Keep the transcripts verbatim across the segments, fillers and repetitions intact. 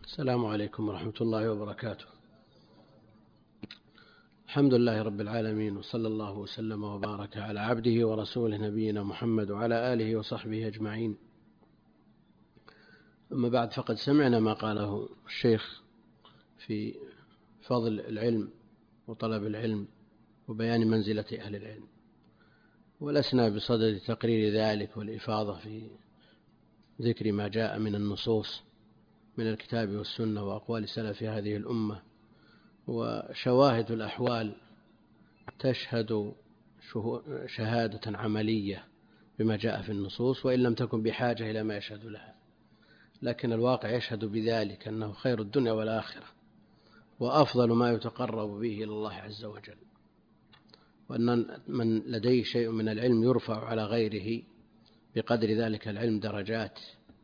السلام عليكم ورحمة الله وبركاته. الحمد لله رب العالمين، وصلى الله وسلم وبارك على عبده ورسوله نبينا محمد وعلى آله وصحبه أجمعين. أما بعد، فقد سمعنا ما قاله الشيخ في فضل العلم وطلب العلم وبيان منزلة أهل العلم، ولسنا بصدد تقرير ذلك والإفاضة في ذكر ما جاء من النصوص من الكتاب والسنة وأقوال سلف هذه الأمة، وشواهد الأحوال تشهد شهادة عملية بما جاء في النصوص، وإن لم تكن بحاجة إلى ما يشهد لها، لكن الواقع يشهد بذلك أنه خير الدنيا والآخرة وأفضل ما يتقرب به إلى الله عز وجل، وأن من لديه شيء من العلم يرفع على غيره بقدر ذلك العلم درجات.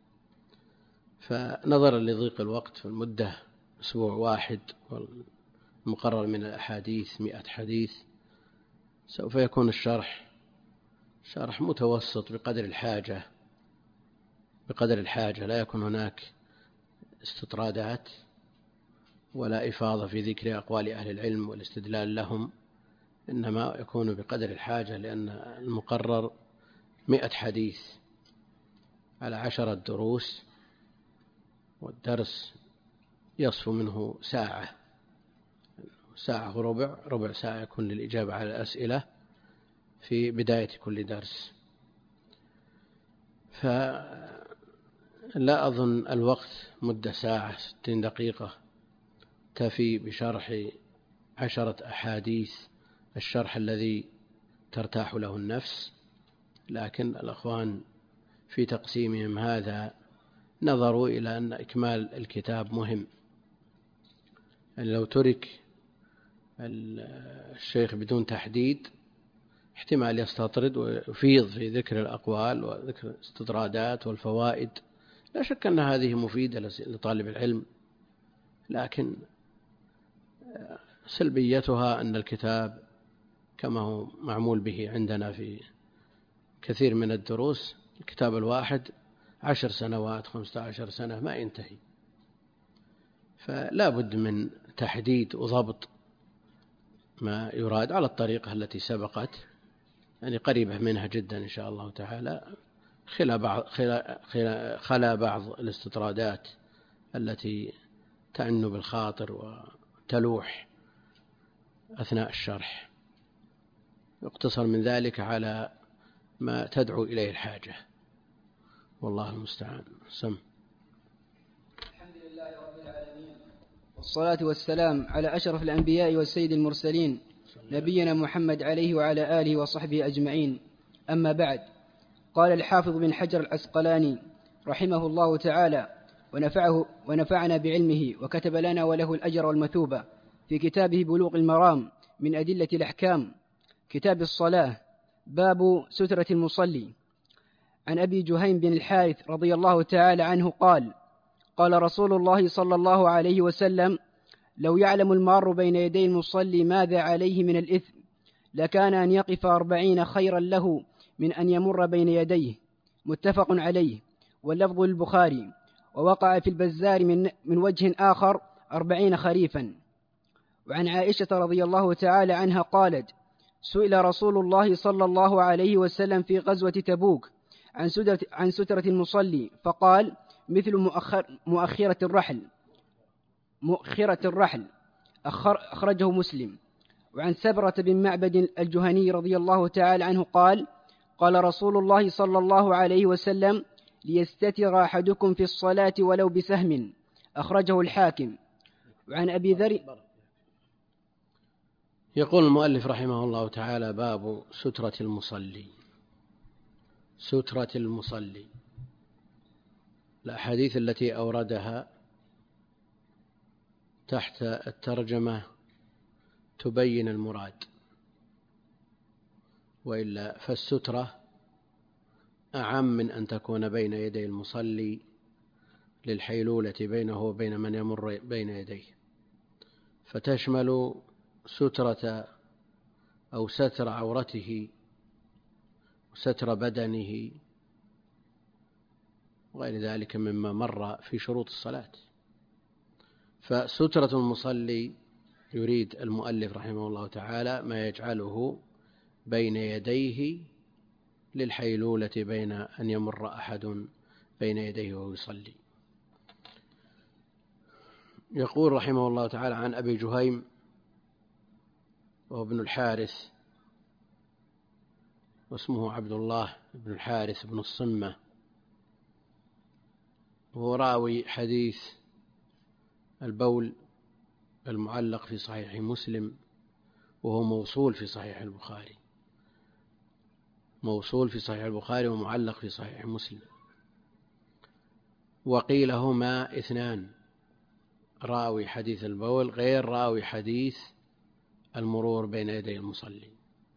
فنظرا لضيق الوقت في المدة أسبوع واحد والمقرر من الأحاديث مئة حديث، سوف يكون الشرح شرح متوسط بقدر الحاجة بقدر الحاجة لا يكون هناك استطرادات ولا إفاضة في ذكر أقوال أهل العلم والاستدلال لهم، إنما يكون بقدر الحاجة، لأن المقرر مئة حديث على عشرة دروس، والدرس يصف منه ساعة ساعة وربع ربع ساعة يكون للإجابة على الأسئلة في بداية كل درس. فلا أظن الوقت مدة ساعة ستين دقيقة تفي بشرح عشرة أحاديث الشرح الذي ترتاح له النفس، لكن الأخوان في تقسيمهم هذا نظروا إلى أن إكمال الكتاب مهم، يعني لو ترك الشيخ بدون تحديد احتمال يستطرد ويفيض في ذكر الأقوال وذكر الاستطرادات والفوائد. لا شك أن هذه مفيدة لطالب العلم، لكن سلبيتها أن الكتاب كما هو معمول به عندنا في كثير من الدروس، الكتاب الواحد عشر سنوات خمسة عشر سنة ما ينتهي، فلا بد من تحديد وضبط ما يراد على الطريقة التي سبقت، يعني قريبة منها جدا إن شاء الله تعالى، خلا بعض, خلا خلا بعض الاستطرادات التي تعنو بالخاطر وتلوح أثناء الشرح، يقتصر من ذلك على ما تدعو إليه الحاجة، والله المستعان. سم. الحمد لله رب العالمين، والصلاة والسلام على أشرف الأنبياء والسيد المرسلين نبينا محمد عليه وعلى آله وصحبه أجمعين. أما بعد، قال الحافظ بن حجر العسقلاني رحمه الله تعالى ونفعه ونفعنا بعلمه وكتب لنا وله الأجر والمثوبة في كتابه بلوغ المرام من أدلة الأحكام، كتاب الصلاة، باب سترة المصلي. عن أبي جهيم بن الحارث رضي الله تعالى عنه قال: قال رسول الله صلى الله عليه وسلم: لو يعلم المار بين يدي المصلي ماذا عليه من الإثم لكان أن يقف أربعين خيرا له من أن يمر بين يديه. متفق عليه، واللفظ للبخاري. ووقع في البزار من, من وجه آخر أربعين خريفا. وعن عائشة رضي الله تعالى عنها قالت: سئل رسول الله صلى الله عليه وسلم في غزوة تبوك عن سترة, عن سترة المصلي، فقال: مثل مؤخر مؤخرة الرحل مؤخرة الرحل أخر أخرجه مسلم. وعن سبرة بن معبد الجهني رضي الله تعالى عنه قال: قال رسول الله صلى الله عليه وسلم: ليستتر أحدكم في الصلاة ولو بسهم، أخرجه الحاكم. وعن أبي ذر. يقول المؤلف رحمه الله تعالى: باب سترة المصلي. سترة المصلي، الأحاديث التي أوردها تحت الترجمة تبين المراد، وإلا فالسترة أعم من أن تكون بين يدي المصلي للحيلولة بينه وبين من يمر بين يديه، فتشمل سترة أو ستر عورته وستر بدنه وغير ذلك مما مر في شروط الصلاة. فسترة المصلي يريد المؤلف رحمه الله تعالى ما يجعله بين يديه للحيلولة بين أن يمر أحد بين يديه وهو يصلي. يقول رحمه الله تعالى عن أبي جهيم وهو ابن الحارث واسمه عبد الله بن الحارث بن الصمة، وهو راوي حديث البول المعلق في صحيح مسلم، وهو موصول في صحيح البخاري، موصول في صحيح البخاري ومعلق في صحيح مسلم. وقيل هما اثنان، راوي حديث البول غير راوي حديث المرور بين يدي المصلي.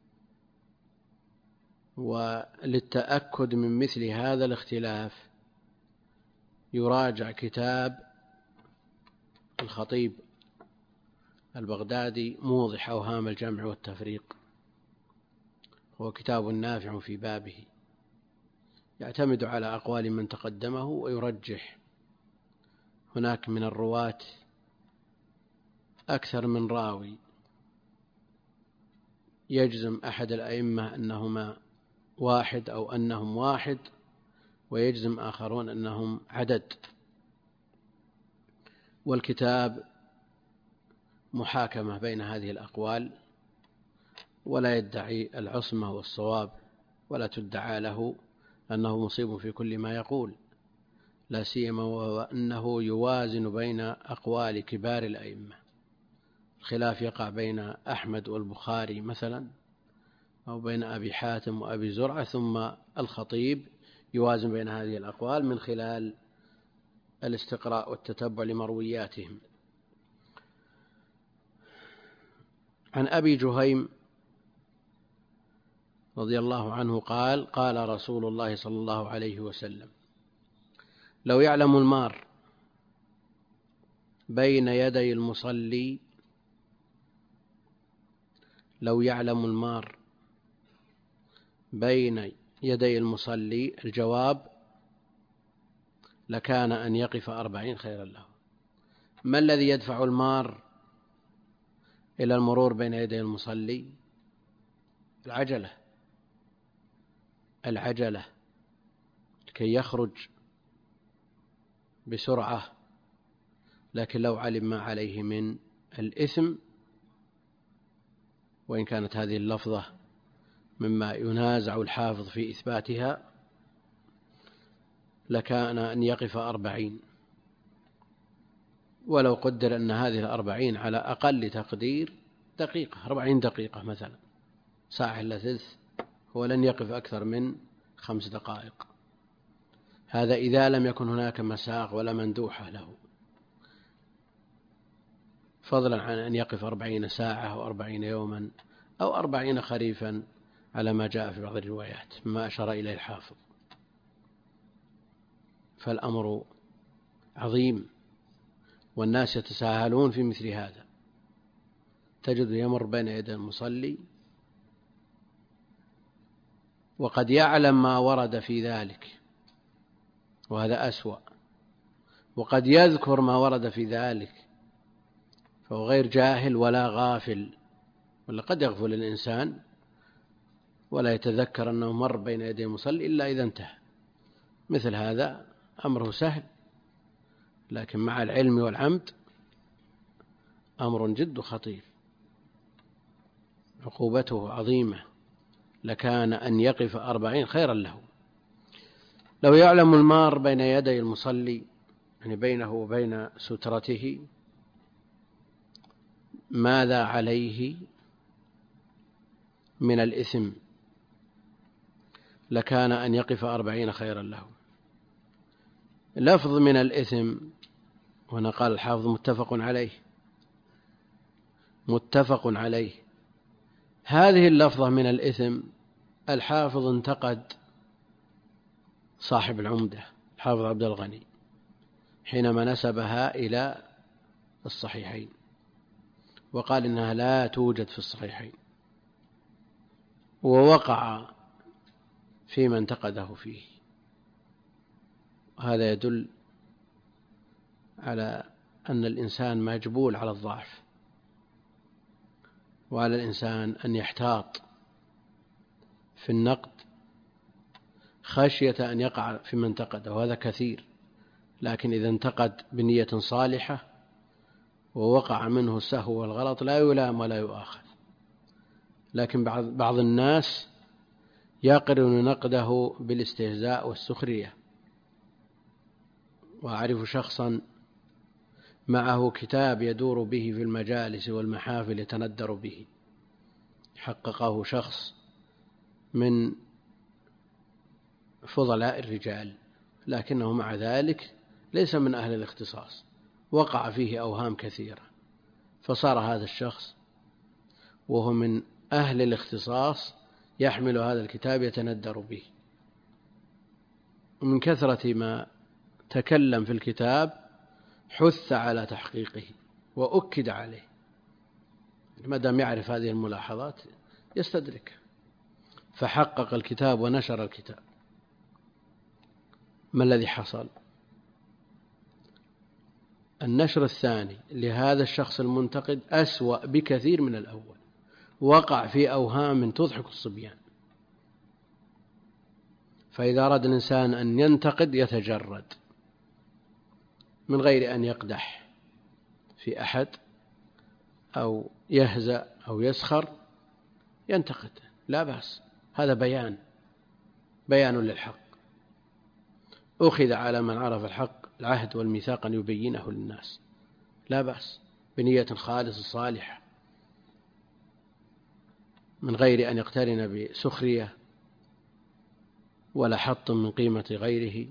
وللتأكد من مثل هذا الاختلاف يراجع كتاب الخطيب البغدادي موضح أوهام الجمع والتفريق، هو كتاب نافع في بابه، يعتمد على أقوال من تقدمه ويرجح. هناك من الرواة أكثر من راوي، يجزم أحد الأئمة أنهما واحد أو أنهم واحد، ويجزم آخرون أنهم عدد. والكتاب محاكمة بين هذه الأقوال، ولا يدعي العصمة والصواب، ولا تدعى له أنه مصيب في كل ما يقول، لا سيما وأنه يوازن بين أقوال كبار الأئمة. الخلاف يقع بين أحمد والبخاري مثلا، أو بين أبي حاتم وأبي زرعة، ثم الخطيب يوازن بين هذه الأقوال من خلال الاستقراء والتتبع لمروياتهم. عن أبي جهيم رضي الله عنه قال: قال رسول الله صلى الله عليه وسلم: لو يعلم المار بين يدي المصلي لو يعلم المار بين يدي المصلي الجواب لكان أن يقف أربعين خيرا له. ما الذي يدفع المار إلى المرور بين يدي المصلي؟ العجلة العجلة كي يخرج بسرعة، لكن لو علم ما عليه من الإثم، وإن كانت هذه اللفظة مما ينازع الحافظ في إثباتها، لكان أن يقف أربعين. ولو قدر أن هذه الأربعين على أقل تقدير دقيقة، أربعين دقيقة مثلا، ساعة إلا ثلث، هو لن يقف أكثر من خمس دقائق. هذا إذا لم يكن هناك مساق ولا مندوحة له، فضلا عن أن يقف أربعين ساعة أو أربعين يوما أو أربعين خريفا على ما جاء في بعض الروايات مما أشار إليه الحافظ. فالأمر عظيم، والناس يتساهلون في مثل هذا. تجد يمر بين يدي المصلي وقد يعلم ما ورد في ذلك، وهذا أسوأ، وقد يذكر ما ورد في ذلك، فهو غير جاهل ولا غافل. ولا قد يغفل الإنسان ولا يتذكر أنه مر بين يدي المصلي إلا إذا انتهى. مثل هذا أمره سهل، لكن مع العلم والعمد أمر جد خطير، عقوبته عظيمة. لكان أن يقف أربعين خيرا له. لو يعلم المار بين يدي المصلي، يعني بينه وبين سترته، ماذا عليه من الإثم، لكان أن يقف أربعين خيرا له. لفظ من الإثم هنا قال الحافظ متفق عليه، متفق عليه. هذه اللفظة من الإثم الحافظ انتقد صاحب العمدة الحافظ عبد الغني حينما نسبها إلى الصحيحين، وقال إنها لا توجد في الصحيحين، ووقع فيما انتقده فيه. هذا يدل على أن الإنسان مجبول على الضعف، وعلى الإنسان أن يحتاط في النقد خشية أن يقع في من انتقده، وهذا كثير. لكن إذا انتقد بنية صالحة ووقع منه السهو والغلط لا يلام ولا يؤاخذ. لكن بعض الناس يقرن نقده بالاستهزاء والسخرية. وأعرف شخصا معه كتاب يدور به في المجالس والمحافل يتندر به، حققه شخص من فضلاء الرجال، لكنه مع ذلك ليس من أهل الاختصاص، وقع فيه أوهام كثيرة، فصار هذا الشخص وهو من أهل الاختصاص يحمل هذا الكتاب يتندر به. ومن كثرة ما تكلم في الكتاب حث على تحقيقه وأكد عليه، ما دام يعرف هذه الملاحظات يستدرك، فحقق الكتاب ونشر الكتاب. ما الذي حصل؟ النشر الثاني لهذا الشخص المنتقد أسوأ بكثير من الأول، وقع في أوهام تضحك الصبيان. فإذا أراد الإنسان أن ينتقد يتجرد من غير أن يقدح في أحد أو يهزأ أو يسخر، ينتقد لا بأس، هذا بيان بيان للحق. أخذ على من عرف الحق العهد والميثاق أن يبينه للناس، لا بأس، بنية خالصة صالحة، من غير أن يقترن بسخرية ولا حط من قيمة غيره،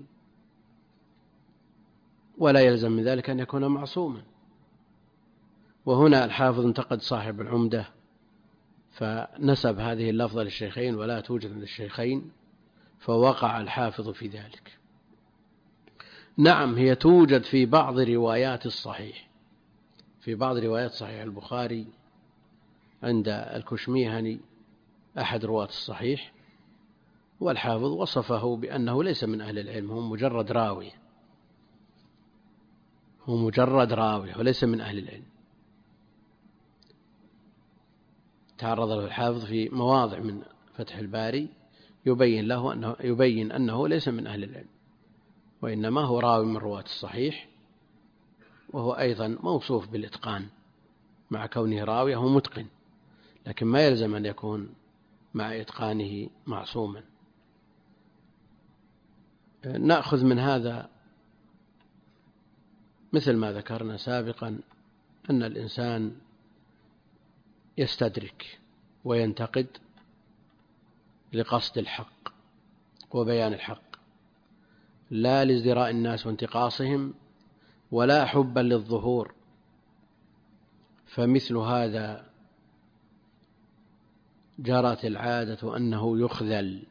ولا يلزم من ذلك أن يكون معصوما. وهنا الحافظ انتقد صاحب العمدة فنسب هذه اللفظة للشيخين ولا توجد للشيخين، فوقع الحافظ في ذلك. نعم، هي توجد في بعض روايات الصحيح، في بعض روايات صحيح البخاري عند الكشميهني أحد رواة الصحيح، والحافظ وصفه بأنه ليس من أهل العلم، هو مجرد راوي، هو مجرد راوي وليس من أهل العلم. تعرض له الحافظ في مواضع من فتح الباري يبين له أنه يبين أنه ليس من أهل العلم، وإنما هو راوي من رواة الصحيح، وهو أيضا موصوف بالإتقان مع كونه راوي، هو متقن، لكن ما يلزم أن يكون مع إتقانه معصوما. نأخذ من هذا مثل ما ذكرنا سابقا أن الإنسان يستدرك وينتقد لقصد الحق وبيان الحق، لا لازدراء الناس وانتقاصهم ولا حبا للظهور. فمثل هذا جرت العادة أنه يخذل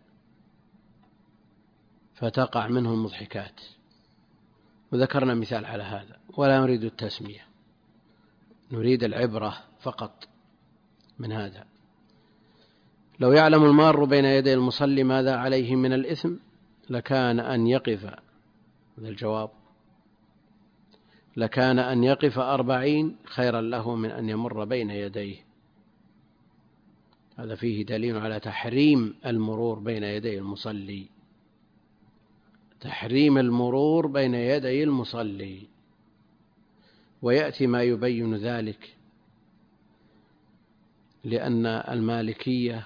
فتقع منه المضحكات، وذكرنا مثال على هذا، ولا نريد التسمية، نريد العبرة فقط من هذا. لو يعلم المار بين يدي المصلي ماذا عليه من الإثم لكان أن يقف، هذا الجواب، لكان أن يقف أربعين خيرا له من أن يمر بين يديه. هذا فيه دليل على تحريم المرور بين يدي المصلي، تحريم المرور بين يدي المصلي. ويأتي ما يبين ذلك، لأن المالكية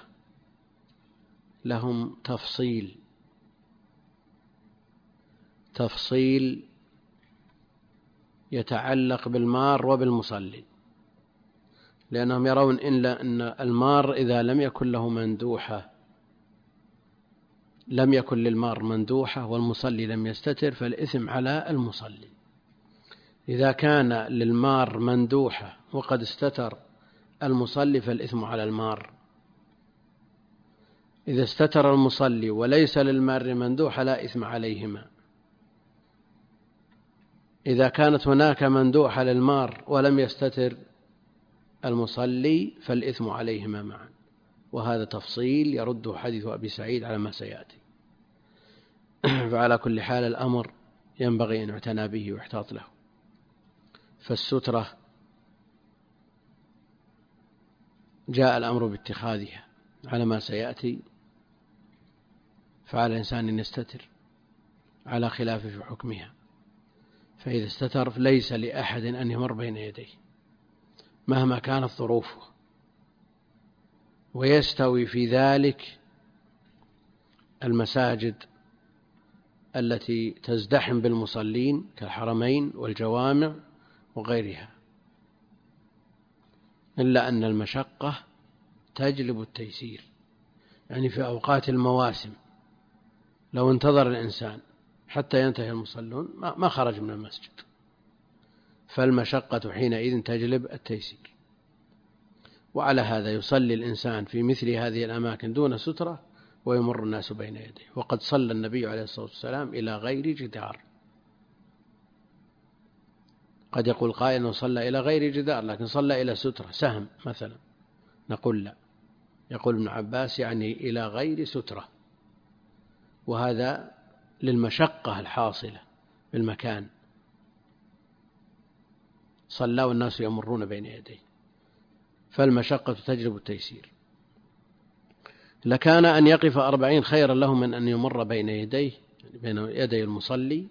لهم تفصيل تفصيل يتعلق بالمار وبالمصلي، لأنهم يرون إن أن المار إذا لم يكن له مندوحة لم يكن للمار مندوحة والمصلي لم يستتر فالإثم على المصلي. إذا كان للمار مندوحة وقد استتر المصلي فالإثم على المار. إذا استتر المصلي وليس للمار مندوحة لا إثم عليهما. إذا كانت هناك مندوحة للمار ولم يستتر المصلي فالإثم عليهما معا. وهذا تفصيل يرده حديث أبي سعيد على ما سيأتي. فعلى كل حال الأمر ينبغي أن يعتنى به ويحتاط له. فالسترة جاء الأمر باتخاذها على ما سيأتي، فعلى الإنسان أن يستتر على خلاف في حكمها. فإذا استتر ليس لأحد أن يمر بين يديه مهما كانت ظروفه، ويستوي في ذلك المساجد التي تزدحم بالمصلين كالحرمين والجوامع وغيرها، إلا أن المشقة تجلب التيسير. يعني في أوقات المواسم لو انتظر الإنسان حتى ينتهي المصلون ما خرج من المسجد، فالمشقة حينئذ تجلب التيسير. وعلى هذا يصلي الإنسان في مثل هذه الأماكن دون سترة ويمر الناس بين يديه. وقد صلى النبي عليه الصلاة والسلام إلى غير جدار. قد يقول قائل أنه صلى إلى غير جدار لكن صلى إلى سترة سهم مثلا، نقول لا، يقول ابن عباس يعني إلى غير سترة، وهذا للمشقة الحاصلة بالمكان، صلى والناس يمرون بين يديه، فالمشقة تجلب التيسير. لكان أن يقف أربعين خيرا له من أن يمر بين يديه بين يدي المصلي.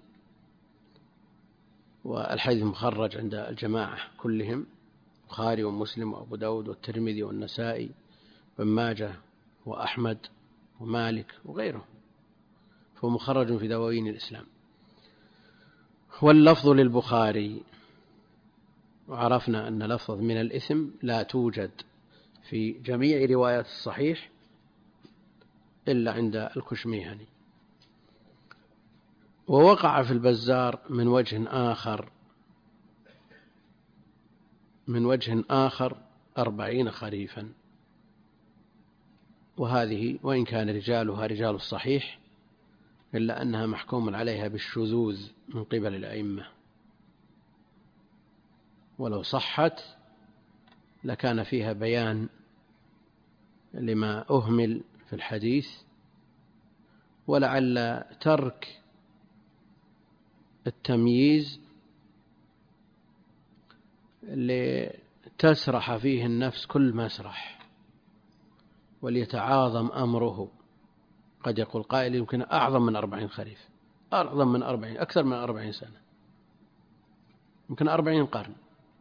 والحديث مخرج عند الجماعة كلهم، البخاري ومسلم وأبو داود والترمذي والنسائي وابن ماجه وأحمد ومالك وغيره، فهو مخرج في دواوين الإسلام. واللفظ للبخاري، وعرفنا أن لفظ من الإثم لا توجد في جميع روايات الصحيح إلا عند الكشميهني. ووقع في البزار من وجه آخر من وجه آخر أربعين خريفا، وهذه وإن كان رجالها رجال الصحيح إلا أنها محكوم عليها بالشذوذ من قبل الأئمة، ولو صحت لكان فيها بيان لما أهمل في الحديث، ولعل ترك التمييز لتسرح فيه النفس كل مسرح وليتعاظم أمره. قد يقول قائل يمكن أعظم من أربعين خريف، أعظم من أربعين، أكثر من أربعين سنة، يمكن أربعين قرن.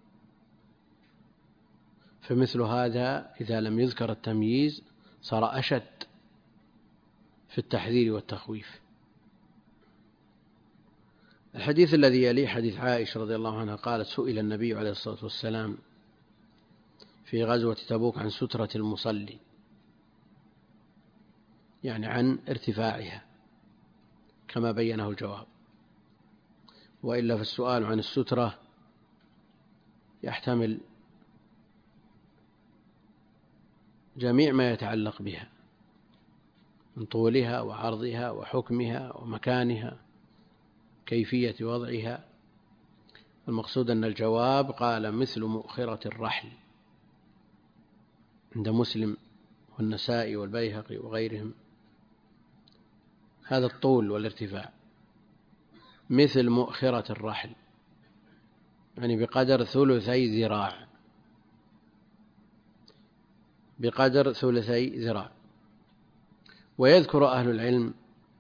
فمثل هذا إذا لم يذكر التمييز صار أشد في التحذير والتخويف. الحديث الذي يليه حديث عائشة رضي الله عنها قالت: سئل النبي عليه الصلاة والسلام في غزوة تبوك عن سترة المصلي، يعني عن ارتفاعها كما بينه الجواب، وإلا فالسؤال عن السترة يحتمل جميع ما يتعلق بها من طولها وعرضها وحكمها ومكانها كيفية وضعها. المقصود أن الجواب قال مثل مؤخرة الرحل عند مسلم والنسائي والبيهقي وغيرهم، هذا الطول والارتفاع مثل مؤخرة الرحل، يعني بقدر ثلثي ذراع، بقدر ثلثي ذراع. ويذكر أهل العلم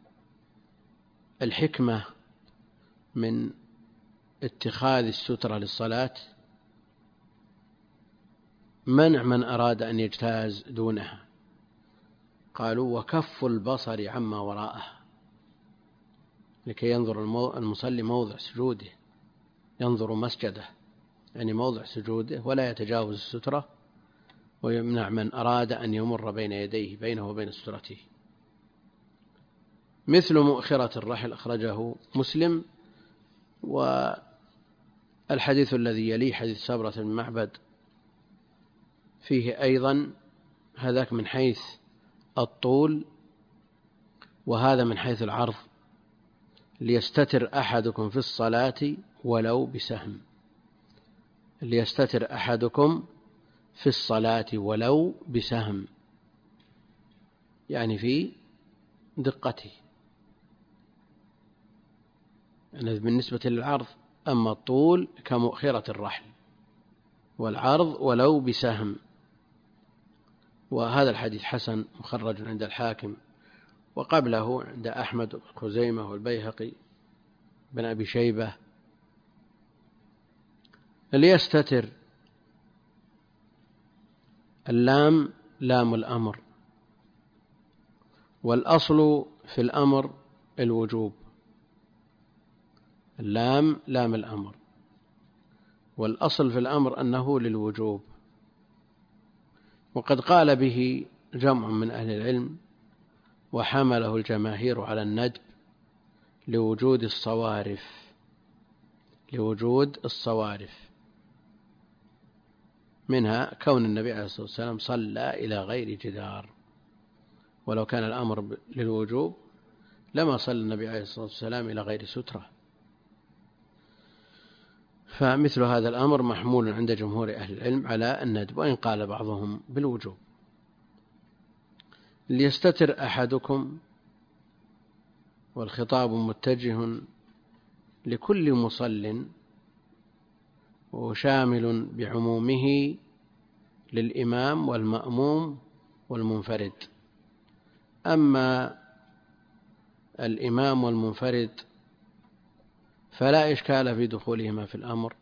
الحكمة من اتخاذ السترة للصلاة، منع من أراد أن يجتاز دونها. قالوا: وكف البصر عما وراءه، لكي ينظر المصلي موضع سجوده، ينظر مسجده يعني موضع سجوده، ولا يتجاوز السترة، ويمنع من أراد أن يمر بين يديه بينه وبين سترته. مثل مؤخرة الرحل أخرجه مسلم. والحديث الذي يليه حديث سبرة بن معبد فيه أيضا هذاك من حيث الطول وهذا من حيث العرض: ليستتر أحدكم في الصلاة ولو بسهم، ليستتر أحدكم في الصلاة ولو بسهم، يعني في دقته، يعني بالنسبة للعرض أما الطول كمؤخرة الرحل، والعرض ولو بسهم. وهذا الحديث حسن مخرج عند الحاكم، وقبله عند أحمد بن خزيمة والبيهقي بن أبي شيبة. ليستتر، اللام لام الأمر، والأصل في الأمر الوجوب. اللام لام الأمر، والأصل في الأمر أنه للوجوب. وقد قال به جمع من أهل العلم وحمله الجماهير على الندب لوجود الصوارف لوجود الصوارف منها كون النبي عليه الصلاة والسلام صلى إلى غير جدار، ولو كان الأمر للوجوب لما صلى النبي عليه الصلاة والسلام إلى غير سترة. فمثل هذا الأمر محمول عند جمهور أهل العلم على الندب، وإن قال بعضهم بالوجوب. ليستتر أحدكم، والخطاب متجه لكل مصل وشامل بعمومه للإمام والمأموم والمنفرد. أما الإمام والمنفرد فلا إشكال في دخولهما في الأمر،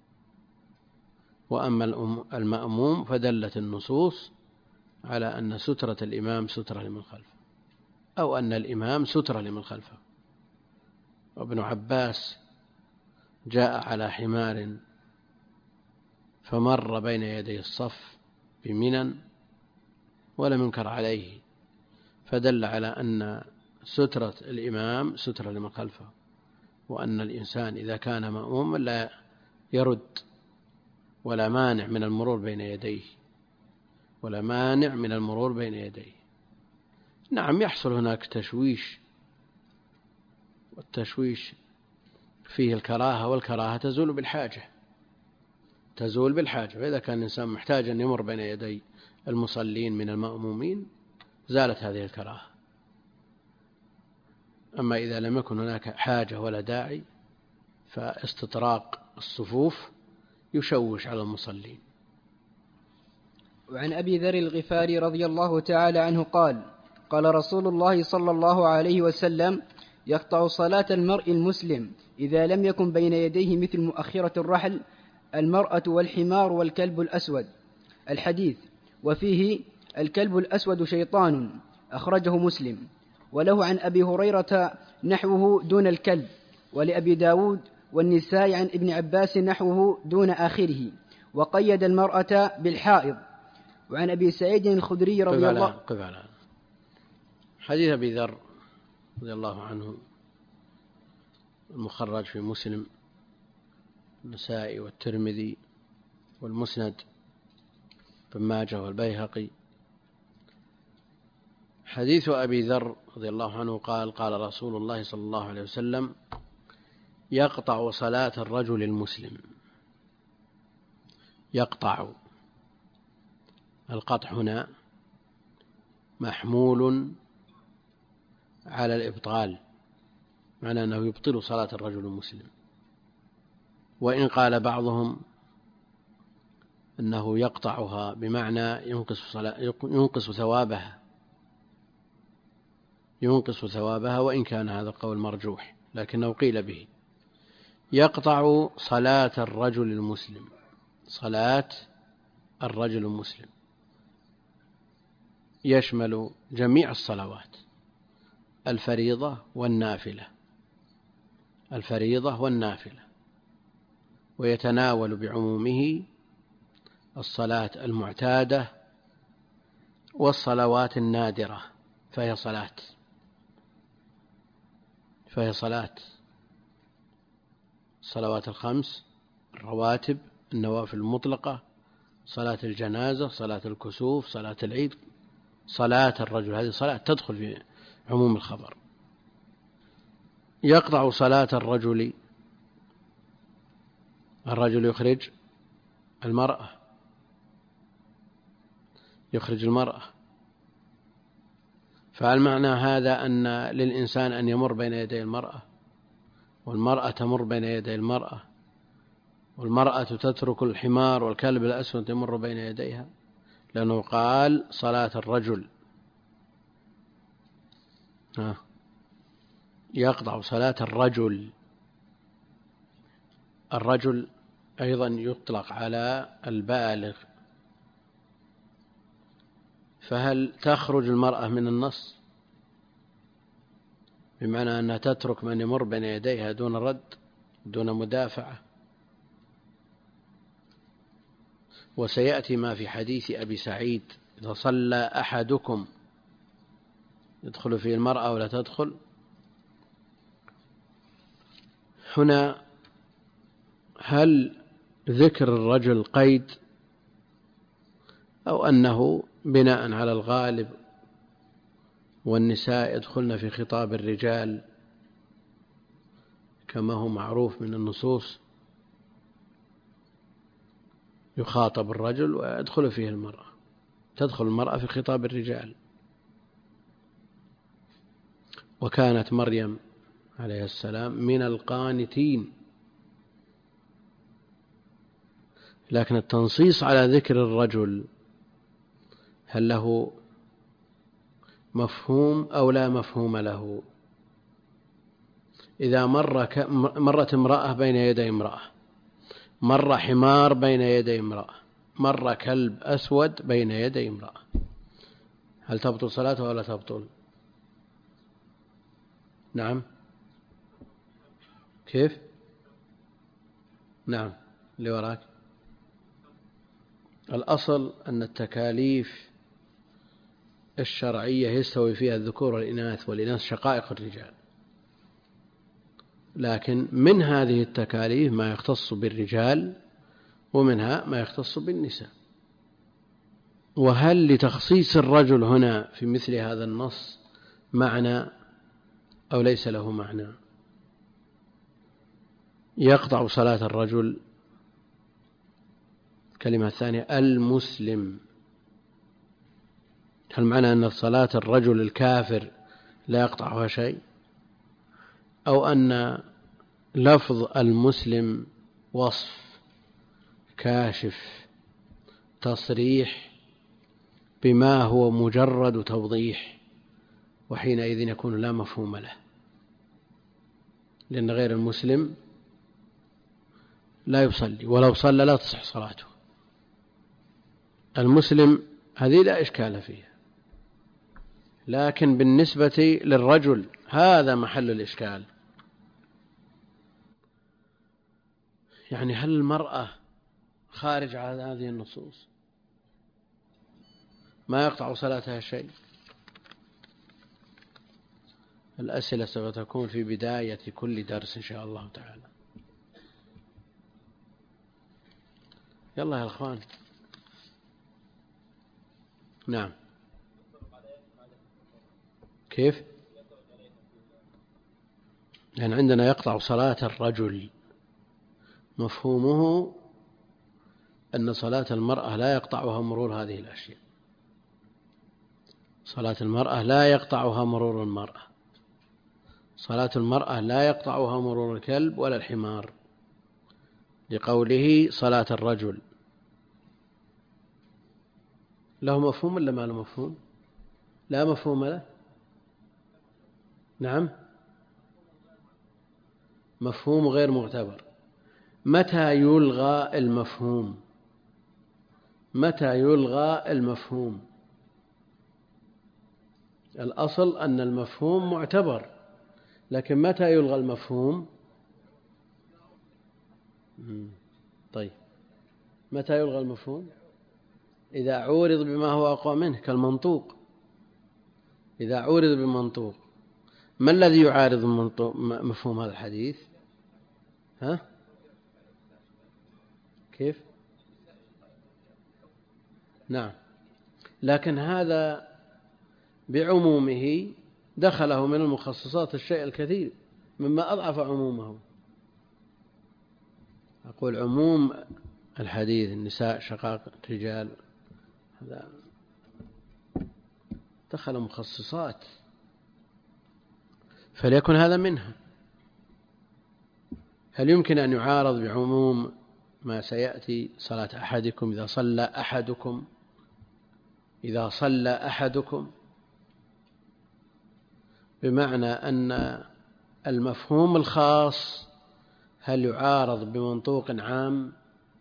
وأما المأموم فدلت النصوص على أن سترة الإمام سترة لمن خلفه، أو أن الإمام سترة لمن خلفه. وابن عباس جاء على حمار فمر بين يدي الصف بمنى ولم ينكر عليه، فدل على أن سترة الإمام سترة لمن خلفه، وأن الإنسان إذا كان مأموما لا يرد، ولا مانع من المرور بين يديه ولا مانع من المرور بين يديه. نعم يحصل هناك تشويش، والتشويش فيه الكراهة، والكراهة تزول بالحاجة تزول بالحاجة فإذا كان الإنسان محتاج أن يمر بين يدي المصلين من المأمومين زالت هذه الكراهة. أما إذا لم يكن هناك حاجة ولا داعي فاستطراق الصفوف يشوش على المصلين. وعن أبي ذر الغفاري رضي الله تعالى عنه قال: قال رسول الله صلى الله عليه وسلم: يقطع صلاة المرء المسلم إذا لم يكن بين يديه مثل مؤخرة الرحل المرأة والحمار والكلب الأسود. الحديث. وفيه: الكلب الأسود شيطان، أخرجه مسلم. وله عن أبي هريرة نحوه دون الكلب، ولأبي داود والنساء عن ابن عباس نحوه دون آخره، وقيد المرأة بالحائض. وعن أبي سعيد الخدري رضي الله قف على حديث أبي ذر رضي الله عنه المخرج في مسلم النسائي والترمذي والمسند بن ماجه والبيهقي. حديث أبي ذر رضي الله عنه قال: قال رسول الله صلى الله عليه وسلم: يقطع صلاة الرجل المسلم. يقطع، القطع هنا محمول على الإبطال، معنى أنه يبطل صلاة الرجل المسلم. وإن قال بعضهم أنه يقطعها بمعنى ينقص, صلاة ينقص ثوابها ينقص ثوابها وإن كان هذا القول مرجوح، لكنه قيل به. يقطع صلاة الرجل المسلم، صلاة الرجل المسلم يشمل جميع الصلوات، الفريضة والنافلة الفريضة والنافلة ويتناول بعمومه الصلاة المعتادة والصلوات النادرة، فهي صلاة فهي صلاة الصلوات الخمس، الرواتب، النوافل المطلقة، صلاة الجنازة، صلاة الكسوف، صلاة العيد، صلاة الرجل، هذه صلاة تدخل في عموم الخبر. يقطع صلاة الرجل، الرجل يخرج المرأة يخرج المرأة فالمعنى هذا أن للإنسان أن يمر بين يدي المرأة، والمرأة تمر بين يدي المرأة، والمرأة تترك الحمار والكلب الأسود يمر بين يديها، لأنه قال صلاة الرجل يقطع صلاة الرجل. الرجل أيضا يطلق على البالغ، فهل تخرج المرأة من النص بمعنى أنها تترك من يمر بين يديها دون رد دون مدافعة؟ وسيأتي ما في حديث أبي سعيد: إذا صلى أحدكم يدخل فيه المرأة ولا تدخل. هنا هل ذكر الرجل قيد أو أنه بناء على الغالب والنساء يدخلن في خطاب الرجال كما هو معروف من النصوص، يخاطب الرجل ويدخل فيه المرأة، تدخل المرأة في خطاب الرجال. وكانت مريم عليه السلام من القانتين، لكن التنصيص على ذكر الرجل هل له مفهوم أو لا مفهوم له؟ إذا مر ك... مرت امرأة بين يدي امرأة، مر حمار بين يدي امرأة، مر كلب أسود بين يدي امرأة، هل تبطل صلاته ولا تبطل؟ نعم. كيف؟ نعم. اللي وراك. الأصل أن التكاليف الشرعية يستوي فيها الذكور والإناث، والإناث شقائق الرجال، لكن من هذه التكاليف ما يختص بالرجال ومنها ما يختص بالنساء. وهل لتخصيص الرجل هنا في مثل هذا النص معنى أو ليس له معنى؟ يقطع صلاة الرجل. الكلمة الثانية المسلم، هل معنى أن صلاة الرجل الكافر لا يقطعها شيء، أو أن لفظ المسلم وصف كاشف تصريح بما هو مجرد توضيح، وحينئذ يكون لا مفهوم له، لأن غير المسلم لا يصلي، ولو صلى لا تصح صلاته. المسلم هذه لا إشكال فيها، لكن بالنسبة للرجل هذا محل الإشكال. يعني هل المرأة خارج على هذه النصوص ما يقطع صلاتها شيء؟ الأسئلة سوف تكون في بداية كل درس إن شاء الله تعالى. يلا يا أخوان. نعم. كيف؟ لأن عندنا يقطع صلاة الرجل، مفهومه أن صلاة المرأة لا يقطعها مرور هذه الأشياء. صلاة المرأة لا يقطعها مرور المرأة، صلاة المرأة لا يقطعها مرور الكلب ولا الحمار، لقوله صلاة الرجل. له مفهوم ولا ما له مفهوم؟ لا مفهوم له. نعم، مفهوم غير معتبر. متى يلغى المفهوم؟ متى يلغى المفهوم؟ الأصل أن المفهوم معتبر، لكن متى يلغى المفهوم؟ طيب، متى يلغى المفهوم؟ إذا عورض بما هو أقوى منه كالمنطوق. إذا عورض بمنطوق، ما الذي يعارض مفهوم هذا الحديث؟ ها؟ كيف؟ نعم، لكن هذا بعمومه دخله من المخصصات الشيء الكثير مما أضعف عمومه. أقول عموم الحديث النساء شقاق الرجال، هذا دخل مخصصات، فليكن هذا منها. هل يمكن أن يعارض بعموم ما سيأتي صلاة أحدكم إذا صلى أحدكم إذا صلى أحدكم، بمعنى أن المفهوم الخاص هل يعارض بمنطوق عام؟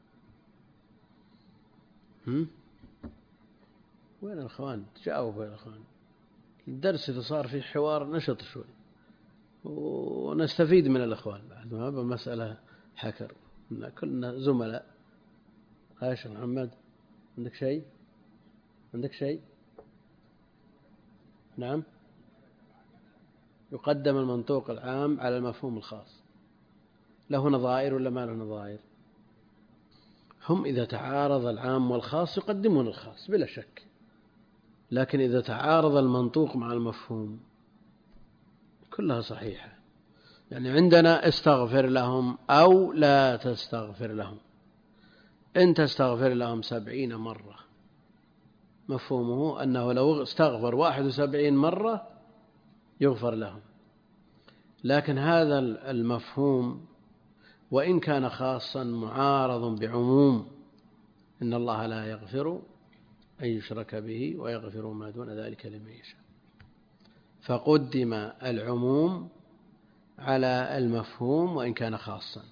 هم؟ وين الأخوان؟ جاوبوا يا الأخوان. الدرس إذا صار فيه حوار نشط شوي ونستفيد من الأخوان بعد، ما هذا مسألة حكر، كلنا زملاء. عايش محمد، عندك شيء؟ عندك شيء؟ نعم. يقدم المنطوق العام على المفهوم الخاص، له نظائر ولا ما له نظائر؟ هم إذا تعارض العام والخاص يقدمون الخاص بلا شك، لكن إذا تعارض المنطوق مع المفهوم كلها صحيحة. يعني عندنا استغفر لهم أو لا تستغفر لهم، إن تستغفر لهم سبعين مرة مفهومه أنه لو استغفر واحد وسبعين مرة يغفر لهم، لكن هذا المفهوم وإن كان خاصا معارض بعموم إن الله لا يغفر أن يشرك به ويغفر ما دون ذلك لمن يشاء، فقدم العموم على المفهوم وإن كان خاصا.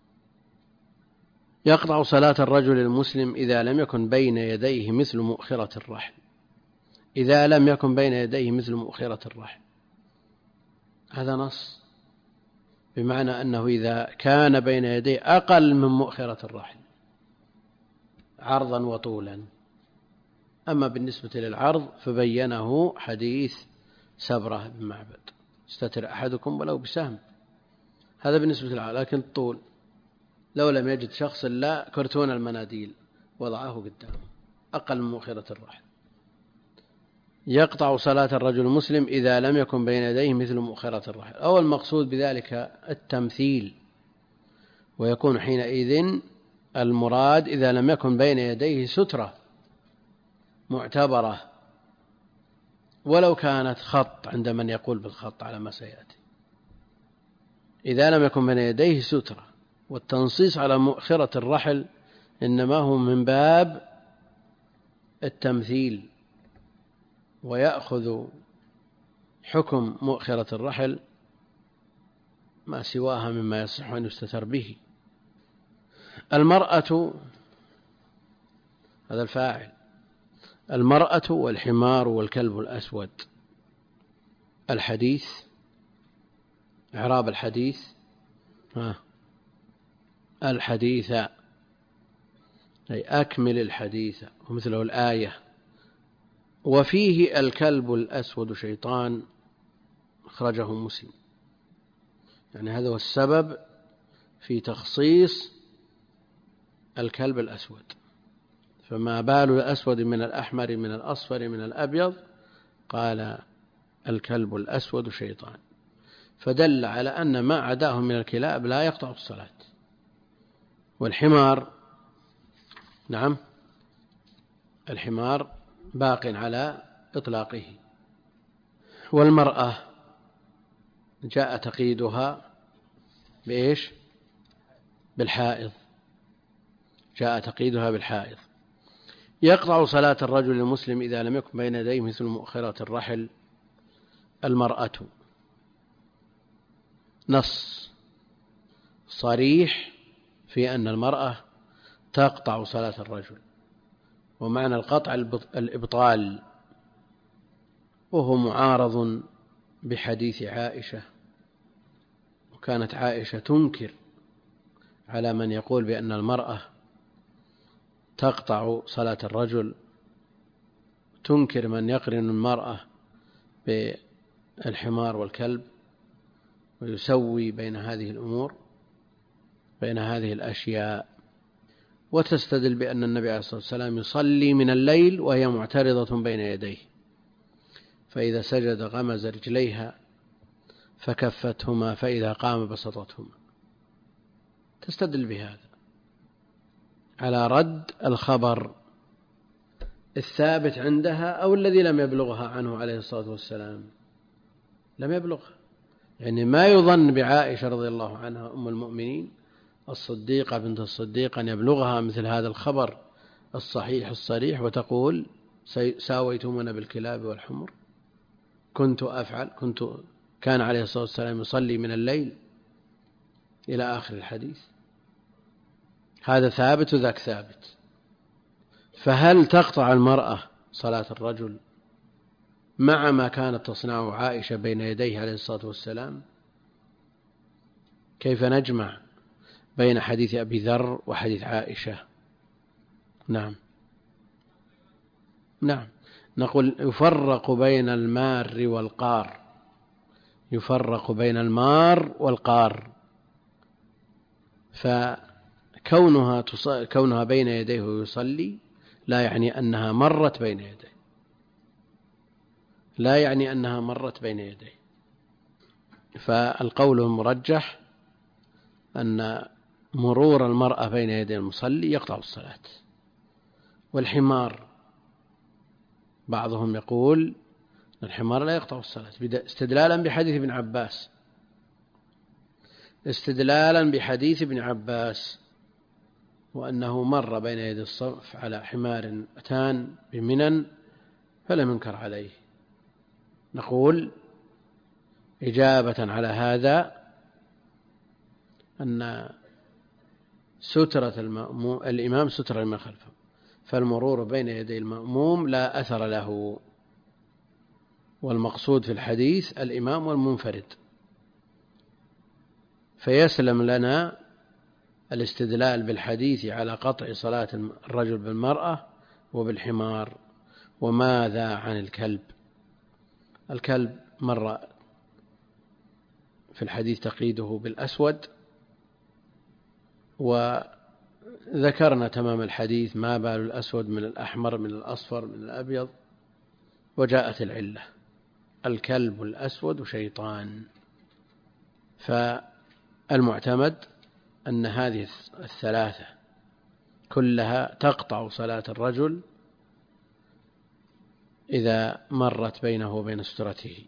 يقطع صلاة الرجل المسلم إذا لم يكن بين يديه مثل مؤخرة الرحل. إذا لم يكن بين يديه مثل مؤخرة الرحل، هذا نص، بمعنى أنه إذا كان بين يديه أقل من مؤخرة الرحل عرضا وطولا. أما بالنسبة للعرض فبينه حديث سبرة بن معبد: استتر أحدكم ولو بسهم. هذا بالنسبة للعرض، لكن الطول لو لم يجد شخص إلا كرتون المناديل وضعه قدامه أقل من مؤخرة الرحل. يقطع صلاة الرجل المسلم إذا لم يكن بين يديه مثل مؤخرة الرحل، أو المقصود بذلك التمثيل، ويكون حينئذ المراد إذا لم يكن بين يديه سترة معتبرة ولو كانت خط عند من يقول بالخط على ما سيأتي. إذا لم يكن بين يديه سترة، والتنصيص على مؤخرة الرحل إنما هو من باب التمثيل، ويأخذ حكم مؤخرة الرحل ما سواها مما يصح أن يستتر به. المرأة، هذا الفاعل، المرأة والحمار والكلب الأسود. الحديث، إعراب الحديث، ها الحديث أي أكمل الحديث، ومثله الآية: وفيه الكلب الأسود شيطان، أخرجه مسلم. يعني هذا هو السبب في تخصيص الكلب الأسود، فما بال الأسود من الأحمر من الأصفر من الأبيض؟ قال الكلب الأسود شيطان، فدل على أن ما عداه من الكلاب لا يقطع الصلاة. والحمار، نعم، الحمار باق على إطلاقه. والمرأة جاء تقييدها بإيش؟ بالحائض، جاء تقييدها بالحائض. يقطع صلاة الرجل المسلم إذا لم يكن بين يديه مثل مؤخرة الرحل. المرأة نص صريح في أن المرأة تقطع صلاة الرجل، ومعنى القطع الإبطال، وهو معارض بحديث عائشة. وكانت عائشة تنكر على من يقول بأن المرأة تقطع صلاة الرجل، تنكر من يقرن المرأة بالحمار والكلب ويسوي بين هذه الأمور، بين هذه الأشياء، وتستدل بأن النبي عليه الصلاة والسلام يصلي من الليل وهي معترضة بين يديه، فإذا سجد غمز رجليها فكفتهما، فإذا قام بسطتهما. تستدل بهذا على رد الخبر الثابت عندها أو الذي لم يبلغها عنه عليه الصلاة والسلام، لم يبلغها. يعني ما يظن بعائشة رضي الله عنها أم المؤمنين الصديقة بنت الصديق أن يبلغها مثل هذا الخبر الصحيح الصريح وتقول ساويتمونا بالكلاب والحمر؟ كنت أفعل كنت كان عليه الصلاة والسلام يصلي من الليل إلى آخر الحديث. هذا ثابت وذاك ثابت. فهل تقطع المرأة صلاة الرجل مع ما كانت تصنعه عائشة بين يديه عليه الصلاة والسلام؟ كيف نجمع بين حديث أبي ذر وحديث عائشة؟ نعم نعم نقول يفرق بين المار والقار، يفرق بين المار والقار. فكونها كونها بين يديه ويصلي لا يعني أنها مرت بين يديه، لا يعني أنها مرت بين يديه. فالقول المرجح أن مرور المرأة بين يدي المصلي يقطع الصلاة. والحمار بعضهم يقول الحمار لا يقطع الصلاة استدلالا بحديث ابن عباس، استدلالا بحديث ابن عباس وأنه مر بين يدي الصف على حمار أتان بمنى فلم ينكر عليه. نقول إجابة على هذا أن سترة المأموم الإمام ستر لما خلفه، فالمرور بين يدي المأموم لا أثر له، والمقصود في الحديث الإمام والمنفرد. فيسلم لنا الاستدلال بالحديث على قطع صلاة الرجل بالمرأة وبالحمار. وماذا عن الكلب؟ الكلب مر في الحديث تقييده بالأسود، وذكرنا تمام الحديث ما بال الأسود من الأحمر من الأصفر من الأبيض، وجاءت العلة الكلب الأسود شيطان. فالمعتمد أن هذه الثلاثة كلها تقطع صلاة الرجل إذا مرت بينه وبين سترته.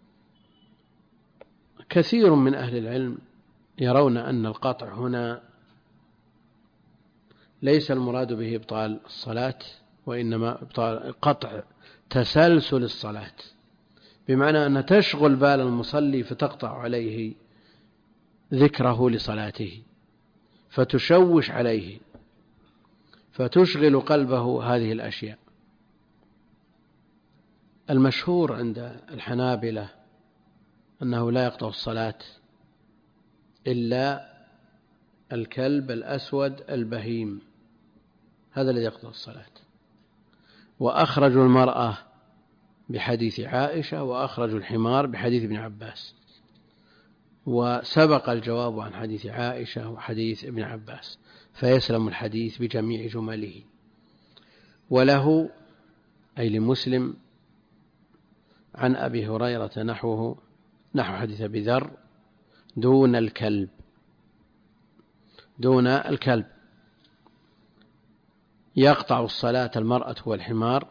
كثير من أهل العلم يرون أن القطع هنا ليس المراد به إبطال الصلاة، وإنما إبطال قطع تسلسل الصلاة، بمعنى أن تشغل بال المصلي فتقطع عليه ذكره لصلاته، فتشوش عليه، فتشغل قلبه هذه الأشياء. المشهور عند الحنابلة أنه لا يقطع الصلاة إلا الكلب الأسود البهيم، هذا الذي يقطع الصلاة. وأخرجوا المرأة بحديث عائشة، وأخرجوا الحمار بحديث ابن عباس، وسبق الجواب عن حديث عائشة وحديث ابن عباس، فيسلم الحديث بجميع جمله. وله أي لمسلم عن أبي هريرة نحوه نحو حديث أبي ذر دون الكلب، دون الكلب يقطع الصلاة المرأة والحمار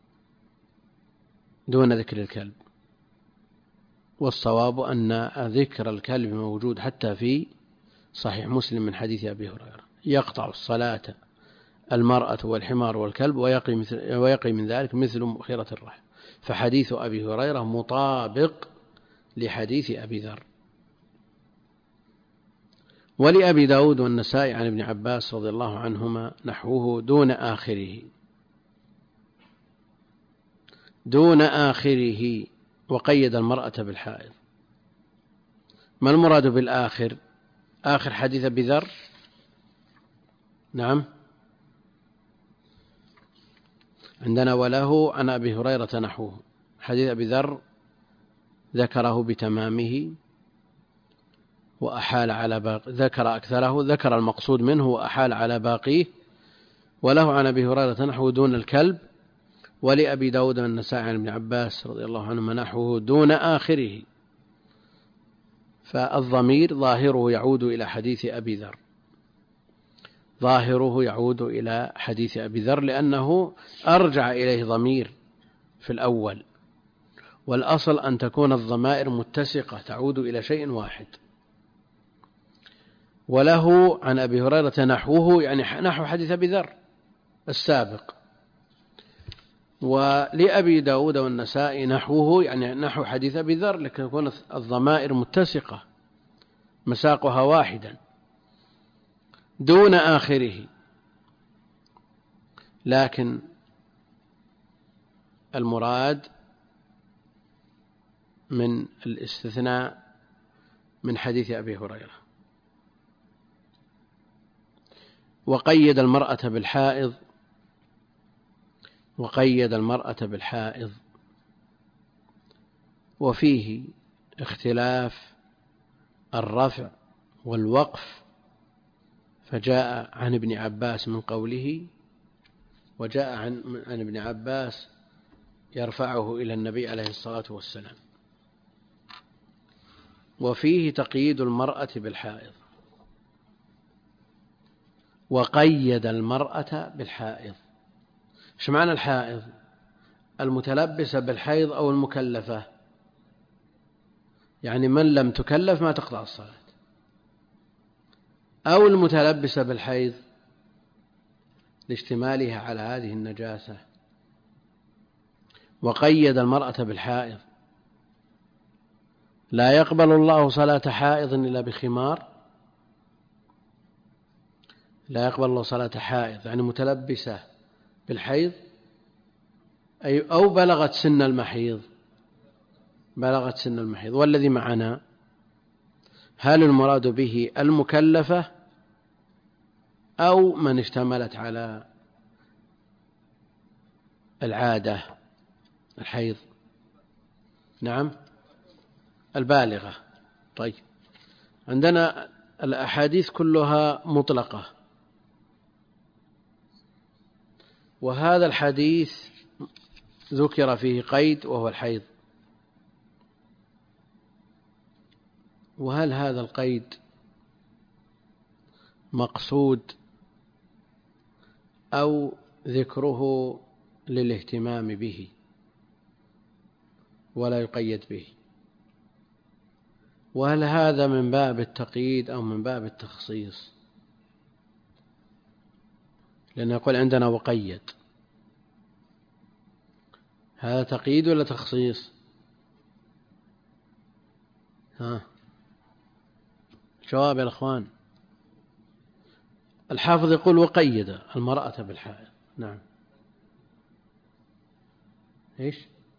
دون ذكر الكلب. والصواب أن ذكر الكلب موجود حتى في صحيح مسلم من حديث أبي هريرة، يقطع الصلاة المرأة والحمار والكلب ويقي, مثل ويقي من ذلك مثل مؤخرة الرحل. فحديث أبي هريرة مطابق لحديث أبي ذر. ولأبي داود والنسائي عن ابن عباس رضي الله عنهما نحوه دون آخره، دون آخره، وقيد المرأة بالحائض. ما المراد بالآخر؟ آخر حديث أبي ذر؟ نعم عندنا وله عن أبي هريرة نحوه. حديث أبي ذر ذكره بتمامه وأحال على باقي، ذكر أكثره، ذكر المقصود منه وأحال على باقيه. وله عن أبي هريرة نحوه دون الكلب. ولأبي داود والنسائي عن ابن عباس رضي الله عنهما نحوه دون آخره. فالضمير ظاهره يعود إلى حديث أبي ذر، ظاهره يعود إلى حديث أبي ذر لأنه أرجع إليه ضمير في الأول، والأصل أن تكون الضمائر متسقة تعود إلى شيء واحد. وله عن أبي هريرة نحوه، يعني نحو حديث أبي ذر السابق. ولأبي داود والنسائي نحوه، يعني نحو حديث أبي ذر، لكن تكون الضمائر متسقة مساقها واحدا دون آخره. لكن المراد من الاستثناء من حديث أبي هريرة. وقيد المرأة بالحائض وقيد المرأة بالحائض وفيه اختلاف الرفع والوقف، فجاء عن ابن عباس من قوله، وجاء عن, عن ابن عباس يرفعه إلى النبي عليه الصلاة والسلام. وفيه تقييد المرأة بالحائض وقيد المرأة بالحائض. ايش معنى الحائض؟ المتلبسة بالحيض أو المكلفة، يعني من لم تكلف ما تقطع الصلاة، أو المتلبسة بالحيض لاشتمالها على هذه النجاسة. وقيد المرأة بالحائض، لا يقبل الله صلاة حائض إلا بخمار، لا يقبل الله صلاة حائض يعني متلبسة بالحيض أي أو بلغت سن المحيض، بلغت سن المحيض. والذي معنا هل المراد به المكلفة أو من اشتملت على العادة الحيض؟ نعم البالغة. طيب عندنا الأحاديث كلها مطلقة، وهذا الحديث ذكر فيه قيد وهو الحيض. وهل هذا القيد مقصود أو ذكره للاهتمام به ولا يقيد به؟ وهل هذا من باب التقييد أو من باب التخصيص؟ لأن يقول عندنا وقيد، هذا تقييد ولا تخصيص؟ ها جواب يا الأخوان. الحافظ يقول وقيد المرأة بالحائض. نعم إيش؟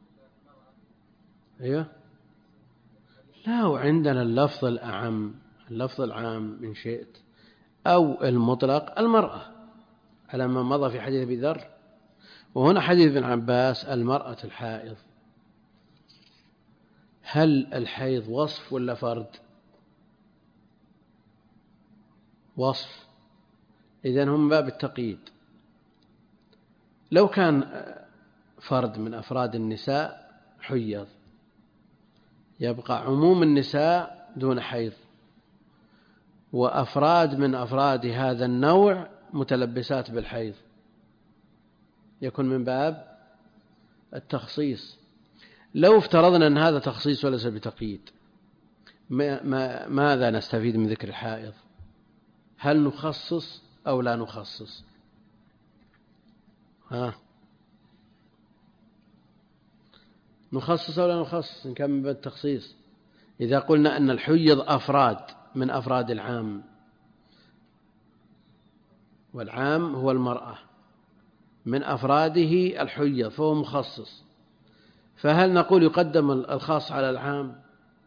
أيوه لا، وعندنا اللفظ الأعم، اللفظ العام إن شئت، أو المطلق المرأة على ما مضى في حديث أبي ذر، وهنا حديث ابن عباس المرأة الحائض. هل الحيض وصف ولا فرد؟ وصف، إذن هم باب التقييد. لو كان فرد من أفراد النساء حيض يبقى عموم النساء دون حيض، وأفراد من أفراد هذا النوع متلبسات بالحيض، يكون من باب التخصيص. لو افترضنا أن هذا تخصيص وليس بتقييد، ما ما ماذا نستفيد من ذكر الحائض؟ هل نخصص أو لا نخصص؟ ها نخصص أو لا نخصص إن كان من باب التخصيص؟ إذا قلنا أن الحيض أفراد من أفراد العام، والعام هو المرأة، من أفراده الحيض فهو مخصص، فهل نقول يقدم الخاص على العام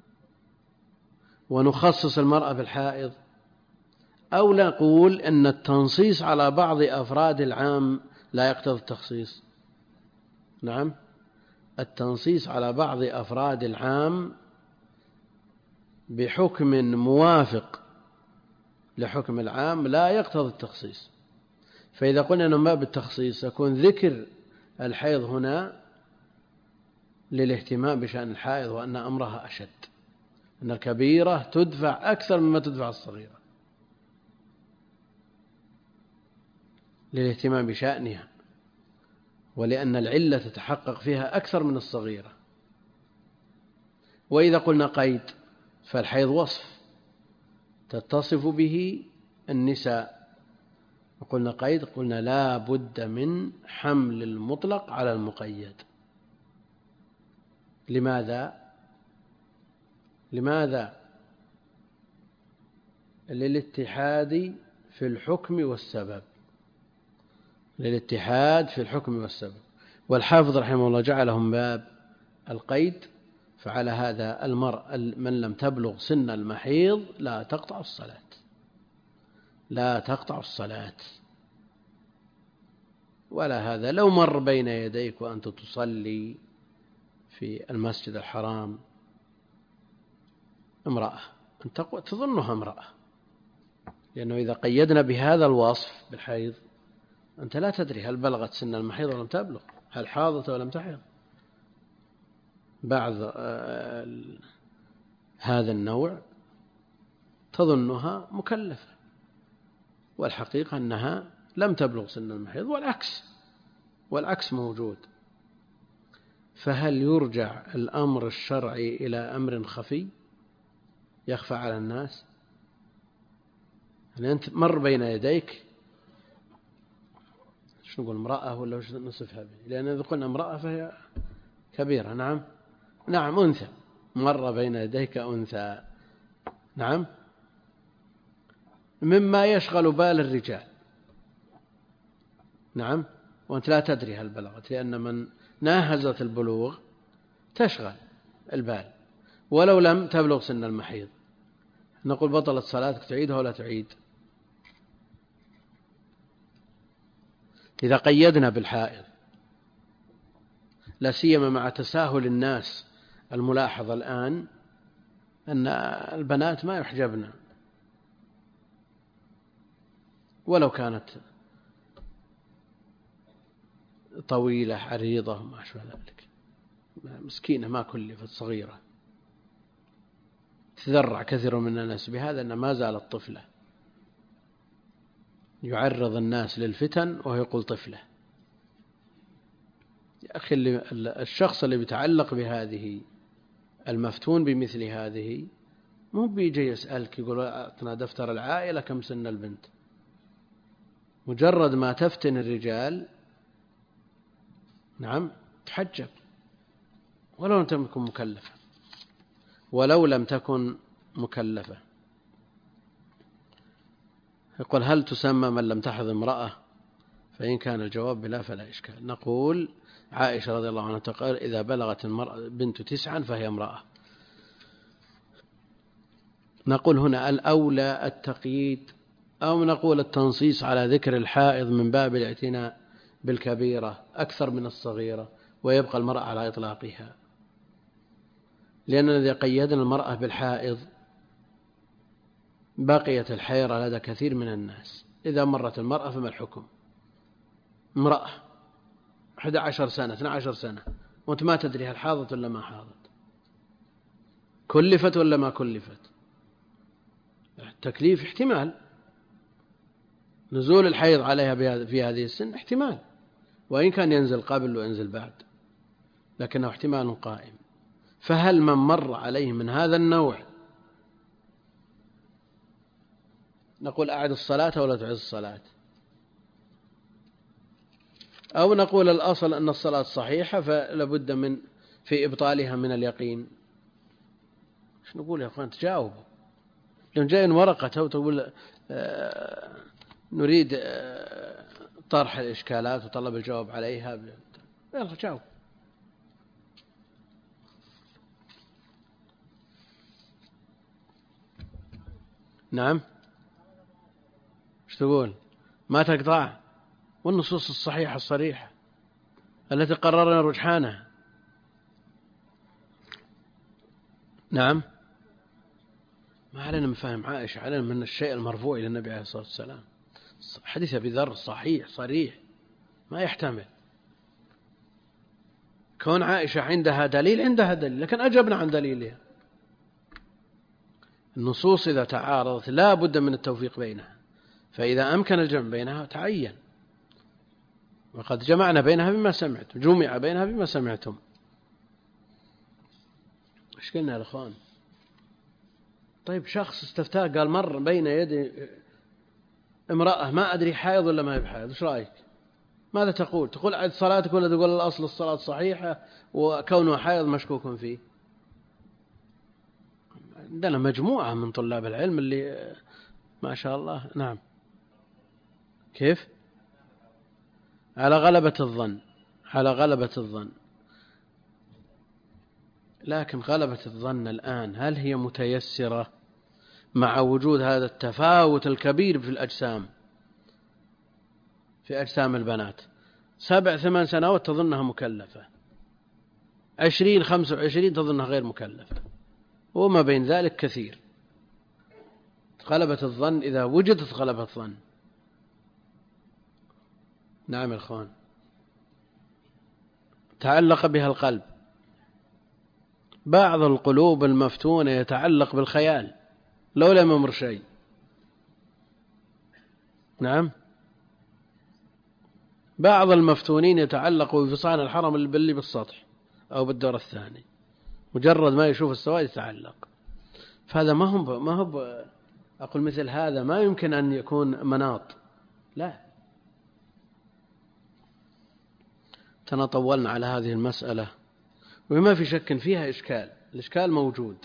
ونخصص المرأة بالحائض، أو نقول أن التنصيص على بعض أفراد العام لا يقتضي التخصيص؟ نعم التنصيص على بعض أفراد العام بحكم موافق لحكم العام لا يقتضي التخصيص. فإذا قلنا أنه ما بالتخصيص يكون ذكر الحيض هنا للاهتمام بشأن الحائض، وأن أمرها أشد، أن الكبيرة تدفع أكثر مما تدفع الصغيرة للاهتمام بشأنها، ولأن العلة تتحقق فيها أكثر من الصغيرة. وإذا قلنا قيد فالحيض وصف تتصف به النساء. وقلنا قيد، قلنا لا بد من حمل المطلق على المقيد. لماذا؟ لماذا؟ للاتحاد في الحكم والسبب، للاتحاد في الحكم والسبب. والحافظ رحمه الله جعلهم باب القيد. فعلى هذا المرء من لم تبلغ سن المحيض لا تقطع الصلاة، لا تقطع الصلاة. ولا هذا لو مر بين يديك وأنت تصلي في المسجد الحرام امرأة أنت تظنها امرأة، لأنه إذا قيدنا بهذا الوصف بالحيض أنت لا تدري هل بلغت سن المحيض ولم تبلغ، هل حاضت ولم تحض. بعض هذا النوع تظنها مكلفة والحقيقة أنها لم تبلغ سن المحيض، والعكس والعكس موجود. فهل يرجع الأمر الشرعي إلى أمر خفي يخفى على الناس؟ يعني أنت مر بين يديك، شو نقول امرأة ولا وش نصفها به؟ لأن إذا قلنا امرأة فهي كبيرة. نعم نعم أنثى، مر بين يديك أنثى، نعم، مما يشغل بال الرجال، نعم، وأنت لا تدري هل بلغت، لأن من ناهزت البلوغ تشغل البال ولو لم تبلغ سن المحيض. نقول بطلت صلاتك، تعيدها ولا تعيد؟ إذا قيدنا بالحائض، لا سيما مع تساهل الناس الملاحظ الآن أن البنات ما يحجبن ولو كانت طويلة عريضة وما أشبه ذلك، مسكينة ما كلفت، صغيرة. تذرع كثير من الناس بهذا أن ما زالت طفلة، يعرض الناس للفتن وهو يقول طفلة. يا أخي الشخص اللي بيتعلق بهذه، المفتون بمثل هذه، مو بيجي يسألك يقول أعطنا دفتر العائلة كم سن البنت. مجرد ما تفتن الرجال، نعم، تحجب ولو لم تكن مكلفة، ولو لم تكن مكلفة. يقول هل تسمى من لم تحض امرأة؟ فإن كان الجواب بلا فلا إشكال. نقول عائشة رضي الله عنها تقول إذا بلغت المرأة بنت تسعا فهي امرأة. نقول هنا الأولى التقييد، أو نقول التنصيص على ذكر الحائض من باب الاعتناء بالكبيرة أكثر من الصغيرة، ويبقى المرأة على إطلاقها، لأن الذي قيدنا المرأة بالحائض بقيت الحيرة لدى كثير من الناس. إذا مرت المرأة فما الحكم؟ امرأة أحد عشر سنة اثنى عشر سنة وأنت ما تدري هل حاضت ولا ما حاضت، كلفت ولا ما كلفت. التكليف احتمال، نزول الحيض عليها في هذه السن احتمال، وإن كان ينزل قبل وينزل بعد، لكنه احتمال قائم. فهل من مر عليه من هذا النوع نقول أعد الصلاة ولا تعد الصلاة؟ أو نقول الأصل أن الصلاة صحيحة فلابد من في إبطالها من اليقين؟ ايش نقول يا أخوان؟ تجاوبوا. لو جاء ورقة وتقول آه نريد آه طرح الإشكالات وطلب الجواب عليها، يلا جاوب. نعم، ايش تقول؟ ما تقطع، والنصوص الصحيحة الصريحة التي قررنا رجحانها. نعم، ما علينا من فهم عائشة، علينا من الشيء المرفوع إلى النبي عليه الصلاة والسلام. حديث أبي ذر صحيح صريح ما يحتمل. كون عائشة عندها دليل عندها دليل، لكن أجبنا عن دليلها. النصوص إذا تعارضت لا بد من التوفيق بينها، فإذا أمكن الجمع بينها تعين، وقد جمعنا بينها بما سمعتم، جمع بينها بما سمعتم. إيش قلنا يا الأخوان؟ طيب شخص استفتاه قال مر بين يدي امرأة ما أدري حائض ولا ما هي بحائض، إيش رأيك؟ ماذا تقول؟ تقول عد صلاتك ولا تقول الأصل الصلاة صحيحة وكونها حائض مشكوك فيه؟ عندنا مجموعة من طلاب العلم اللي ما شاء الله. نعم. كيف؟ على غلبة الظن، على غلبة الظن. لكن غلبة الظن الآن هل هي متيسرة مع وجود هذا التفاوت الكبير في الأجسام، في أجسام البنات؟ سبع ثمان سنوات تظنها مكلفة، عشرين خمسة وعشرين تظنها غير مكلفة، وما بين ذلك كثير. غلبة الظن إذا وجدت غلبة الظن. نعم يا أخوان. تعلق بها القلب. بعض القلوب المفتونة يتعلق بالخيال لو لم يمر شيء. نعم. بعض المفتونين يتعلقوا بفصان الحرم اللي بالسطح أو بالدور الثاني، مجرد ما يشوف السواد يتعلق. فهذا ما هو ما هو أقول مثل هذا ما يمكن أن يكون مناط، لا. تنطولنا على هذه المسألة وما في شك فيها إشكال، الإشكال موجود،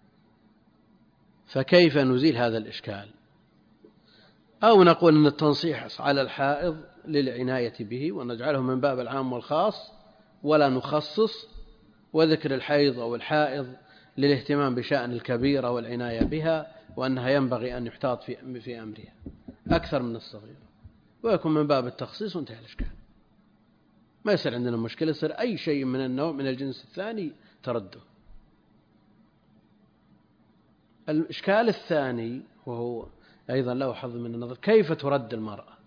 فكيف نزيل هذا الإشكال؟ أو نقول أن التنصيح على الحائض للعناية به ونجعله من باب العام والخاص ولا نخصص، وذكر الحيض أو الحائض للاهتمام بشأن الكبيرة والعناية بها، وأنها ينبغي أن يحتاط في في أمرها أكثر من الصغيرة، ويكون من باب التخصيص وانتهى الإشكال. ما يصير عندنا مشكلة، يصير أي شيء من النوع من الجنس الثاني ترده. الإشكال الثاني وهو أيضا له حظ من النظر، كيف ترد المرأة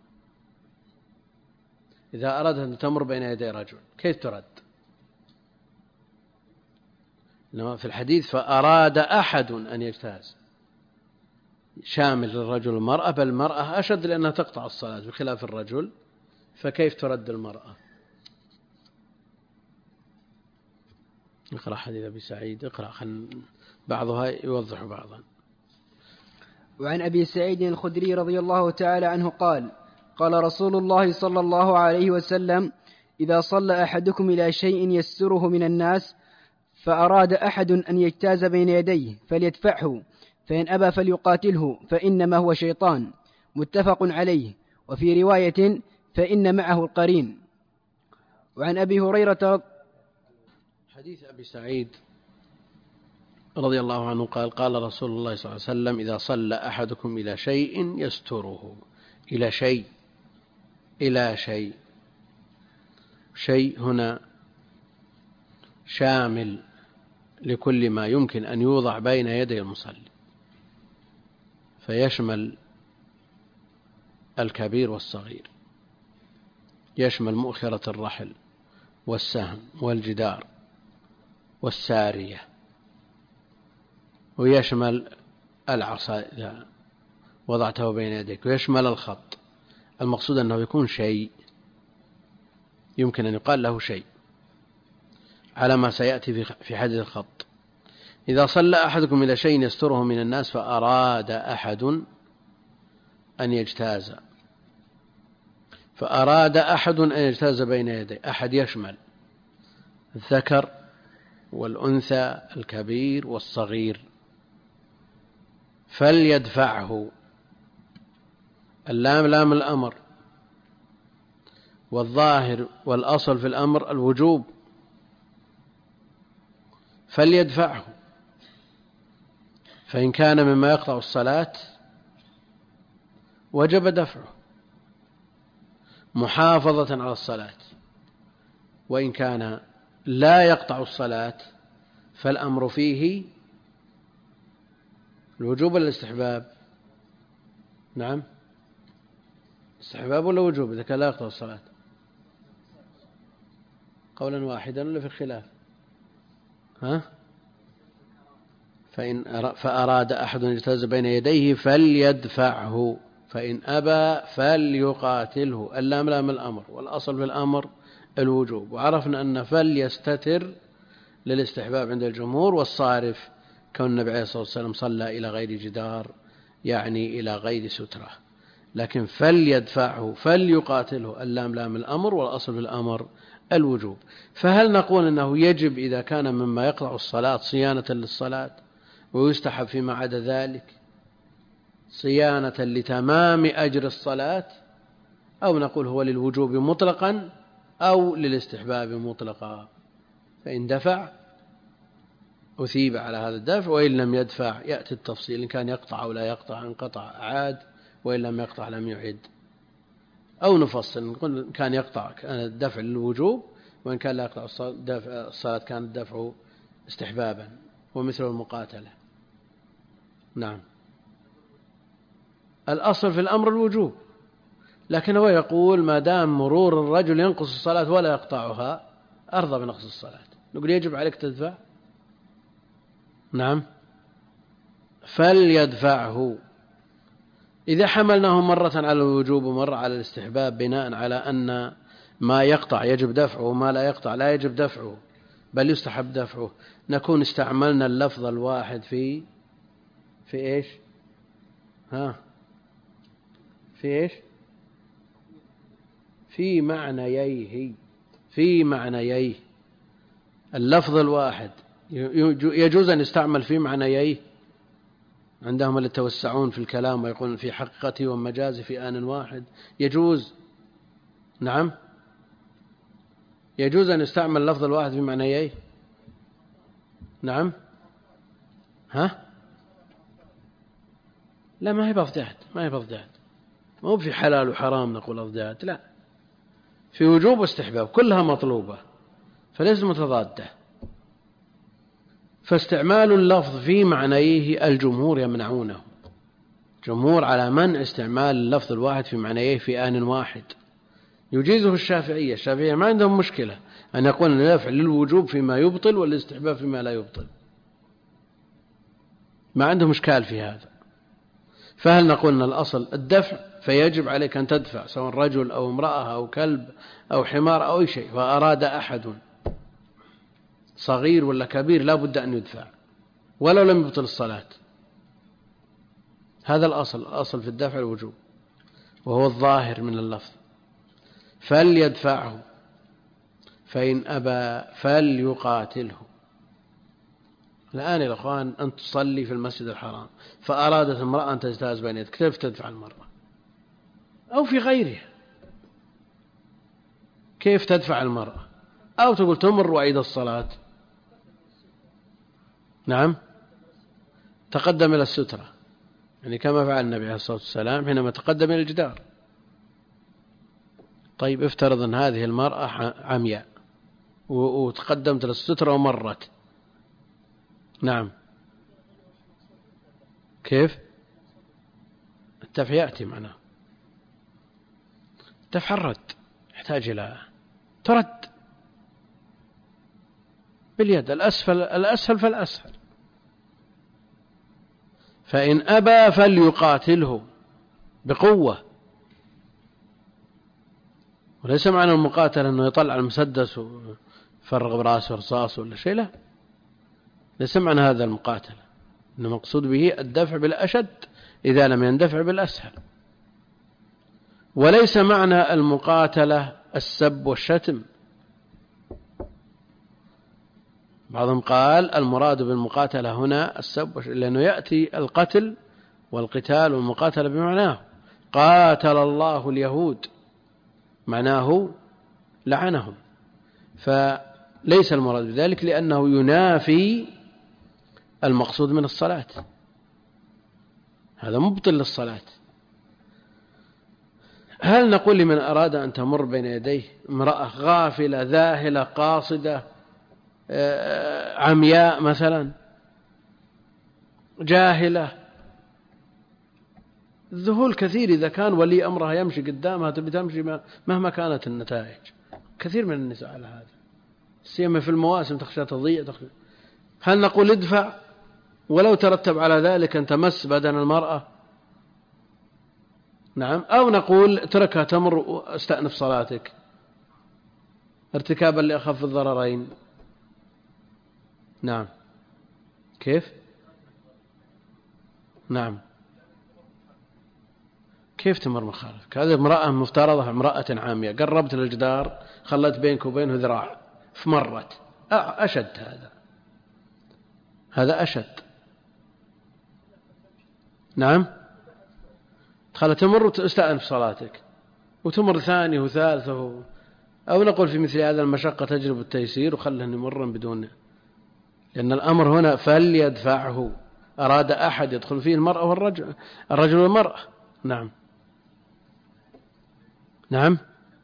إذا أرادت أن تمر بين يدي رجل؟ كيف ترد؟ في الحديث فأراد أحد أن يجتاز، شامل للرجل والمرأة، بل المرأة أشد لأنها تقطع الصلاة بخلاف الرجل، فكيف ترد المرأة؟ اقرأ حديث أبي سعيد، اقرأ خل بعضها يوضح بعضا. وعن أبي سعيد الخدري رضي الله تعالى عنه قال: قال رسول الله صلى الله عليه وسلم: إذا صلى أحدكم إلى شيء يستره من الناس فأراد أحد أن يجتاز بين يديه فليدفعه، فإن أبى فليقاتله فإنما هو شيطان. متفق عليه. وفي رواية: فإن معه القرين. وعن أبي هريرة حديث أبي سعيد رضي الله عنه قال: قال رسول الله صلى الله عليه وسلم: إذا صلى أحدكم إلى شيء يستره. إلى شيء، إلى شيء، شيء هنا شامل لكل ما يمكن أن يوضع بين يدي المصلي، فيشمل الكبير والصغير، يشمل مؤخرة الرحل والسهم والجدار والسارية، ويشمل العصا إذا وضعته بين يديك، ويشمل الخط. المقصود أنه يكون شيء يمكن أن يقال له شيء على ما سيأتي في حديث الخط. إذا صلى أحدكم إلى شيء يستره من الناس فأراد أحد أن يجتاز، فأراد أحد أن يجتاز بين يديه، أحد يشمل الذكر والأنثى، الكبير والصغير، فليدفعه. اللام لام الأمر، والظاهر والأصل في الأمر الوجوب، فليدفعه. فإن كان مما يقطع الصلاة وجب دفعه محافظة على الصلاة، وإن كان لا يقطع الصلاة فالأمر فيه الوجوب ولا الاستحباب؟ نعم، استحباب ولا وجوب إذا كان لا يقطع الصلاة؟ قولا واحدا ولا في الخلاف؟ ها؟ فإن فأراد أحد أن يجتاز بين يديه فليدفعه، فإن أبى فليقاتله. اللام لام الأمر، والأصل في الأمر الوجوب، وعرفنا أن فليستتر للاستحباب عند الجمهور، والصارف كون النبي عليه الصلاة والسلام صلى إلى غير جدار يعني إلى غير سترة، لكن فليدفعه فليقاتله، اللام لام الأمر والأصل في الأمر الوجوب. فهل نقول أنه يجب إذا كان مما يقطع الصلاة صيانة للصلاة، ويستحب فيما عدا ذلك صيانة لتمام أجر الصلاة، أو نقول هو للوجوب مطلقا أو للاستحباب مطلقا؟ فإن دفع أثيب على هذا الدفع، وإن لم يدفع يأتي التفصيل، إن كان يقطع أو لا يقطع، إن قطع عاد وإن لم يقطع لم يعد. أو نفصل نقول إن كان يقطع كان الدفع للوجوب، وإن كان لا يقطع الصلاة كان الدفع استحبابا، ومثل المقاتلة. نعم، الأصل في الأمر الوجوب، لكن هو يقول ما دام مرور الرجل ينقص الصلاة ولا يقطعها أرضى بنقص الصلاة، نقول يجب عليك تدفع. نعم، فليدفعه. إذا حملناه مرة على الوجوب ومرة على الاستحباب بناء على أن ما يقطع يجب دفعه وما لا يقطع لا يجب دفعه بل يستحب دفعه، نكون استعملنا اللفظ الواحد في في إيش؟ ها في إيش؟ في معنييه في معنييه اللفظ الواحد يجوز أن يستعمل في معنييه. عندهم اللي يتوسعون في الكلام ويقولون في حقيقته ومجازه في آن واحد، يجوز. نعم، يجوز أن يستعمل اللفظ الواحد في معنييه. نعم، ها لا، ما هي بأضداد، ما هي بأضداد، ما هو في حلال وحرام نقول أضداد، لا، في وجوب واستحباب كلها مطلوبة فليس متضادة. فاستعمال اللفظ في معنيه الجمهور يمنعونه، جمهور على منع استعمال اللفظ الواحد في معنيه في آن واحد. يجيزه الشافعية، الشافعية ما عندهم مشكلة أن يقول الدفع للوجوب فيما يبطل والاستحباب فيما لا يبطل، ما عندهم إشكال في هذا. فهل نقول أن الأصل الدفع فيجب عليك أن تدفع سواء رجل أو امرأة أو كلب أو حمار أو أي شيء، فأراد أحد صغير ولا كبير لا بد أن يدفع ولو لم يبطل الصلاة؟ هذا الأصل، الأصل في الدفع الوجوب، وهو الظاهر من اللفظ. فليدفعه فإن أبى فليقاتله. الآن يا أخوان أن تصلي في المسجد الحرام فأرادت امرأة أن تجتاز بين يدك، كيف تدفع المرأة؟ أو في غيرها كيف تدفع المرأة؟ أو تقول تمر وعيد الصلاة. نعم، تقدم إلى السترة، يعني كما فعل النبي عليه الصلاة والسلام حينما تقدم إلى الجدار. طيب افترض أن هذه المرأة عمياء وتقدمت إلى السترة ومرت. نعم، كيف؟ الدفع يأتي معناه، الدفع الرد يحتاج إلى ترد باليد، الأسفل الأسهل فالأسهل. فإن أبى فليقاتله بقوة، وليس معنى المقاتلة أنه يطلع المسدس ويفرغ براسه رصاص ولا شيء، لا، ليس معنى هذا المقاتلة، إنما مقصود به الدفع بالأشد إذا لم يندفع بالأسهل. وليس معنى المقاتلة السب والشتم، بعضهم قال المراد بالمقاتلة هنا السب، لأنه يأتي القتل والقتال والمقاتلة بمعناه. قاتل الله اليهود معناه لعنهم، فليس المراد بذلك لأنه ينافي المقصود من الصلاة، هذا مبطل للصلاة. هل نقول لمن أراد أن تمر بين يديه امرأة غافلة ذاهلة قاصدة عمياء مثلا جاهلة، الذهول كثير إذا كان ولي أمرها يمشي قدامها تبي تمشي مهما كانت النتائج، كثير من النساء على هذا، سيما في المواسم تخشى تضيع تخشى. هل نقول ادفع ولو ترتب على ذلك أن تمس بدن المرأة؟ نعم، أو نقول اتركها تمر واستأنف صلاتك ارتكابا لأخف الضررين. نعم، كيف؟ نعم. كيف تمر مخالفك؟ هذه امرأة مفترضة، امرأة عامية، قربت للجدار خلت بينك وبينه ذراع فمرت، أشد هذا، هذا أشد. نعم. خلت تمر وتستأنف صلاتك وتمر ثانية وثالثة، أو نقول في مثل هذا المشقة تجلب التيسير وخله يمر بدون، لأن الأمر هنا فليدفعه، أراد أحد يدخل فيه المرأة والرجل، الرجل والمرأة. نعم. نعم.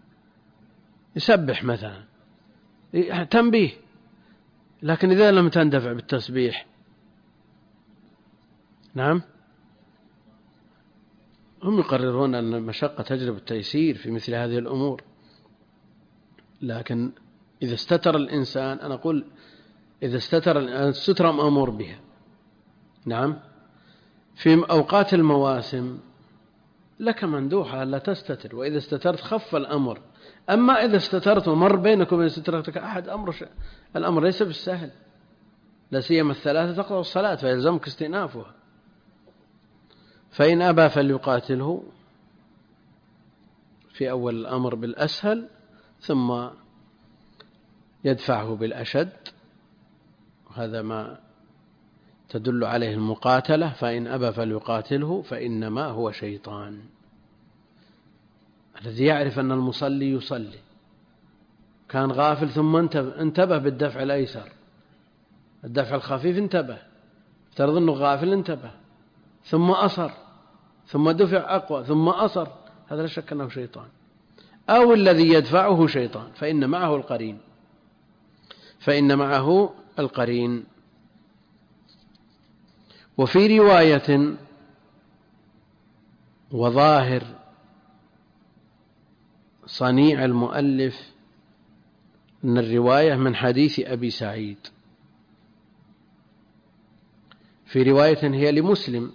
يسبح مثلا، تنبيه، لكن إذا لم تندفع بالتسبيح. نعم. هم يقررون أن المشقة تجلب التيسير في مثل هذه الأمور، لكن إذا استتر الإنسان، أنا أقول إذا استتر الستر مأمور بها. نعم. في أوقات المواسم لك مندوحة ألا تستتر، وإذا استترت خف الأمر. أما إذا استترت ومر بينك وبين سترتك أحد، أمر الأمر ليس بالسهل، لا سيما الثلاثة تقطع الصلاة فيلزمك استئنافها. فإن أبى فليقاتله في أول الأمر بالأسهل، ثم يدفعه بالأشد، هذا ما تدل عليه المقاتلة. فإن أبى فليقاتله فإنما هو شيطان. الذي يعرف أن المصلي يصلي كان غافل ثم انتبه بالدفع الأيسر، الدفع الخفيف انتبه، افترض أنه غافل انتبه، ثم أصر، ثم دفع أقوى، ثم أصر، هذا لا شك أنه شيطان. أو الذي يدفعه شيطان فإن معه القرين، فإن معه القرين. وفي رواية وظاهر صنيع المؤلف أن الرواية من حديث أبي سعيد، في رواية هي لمسلم،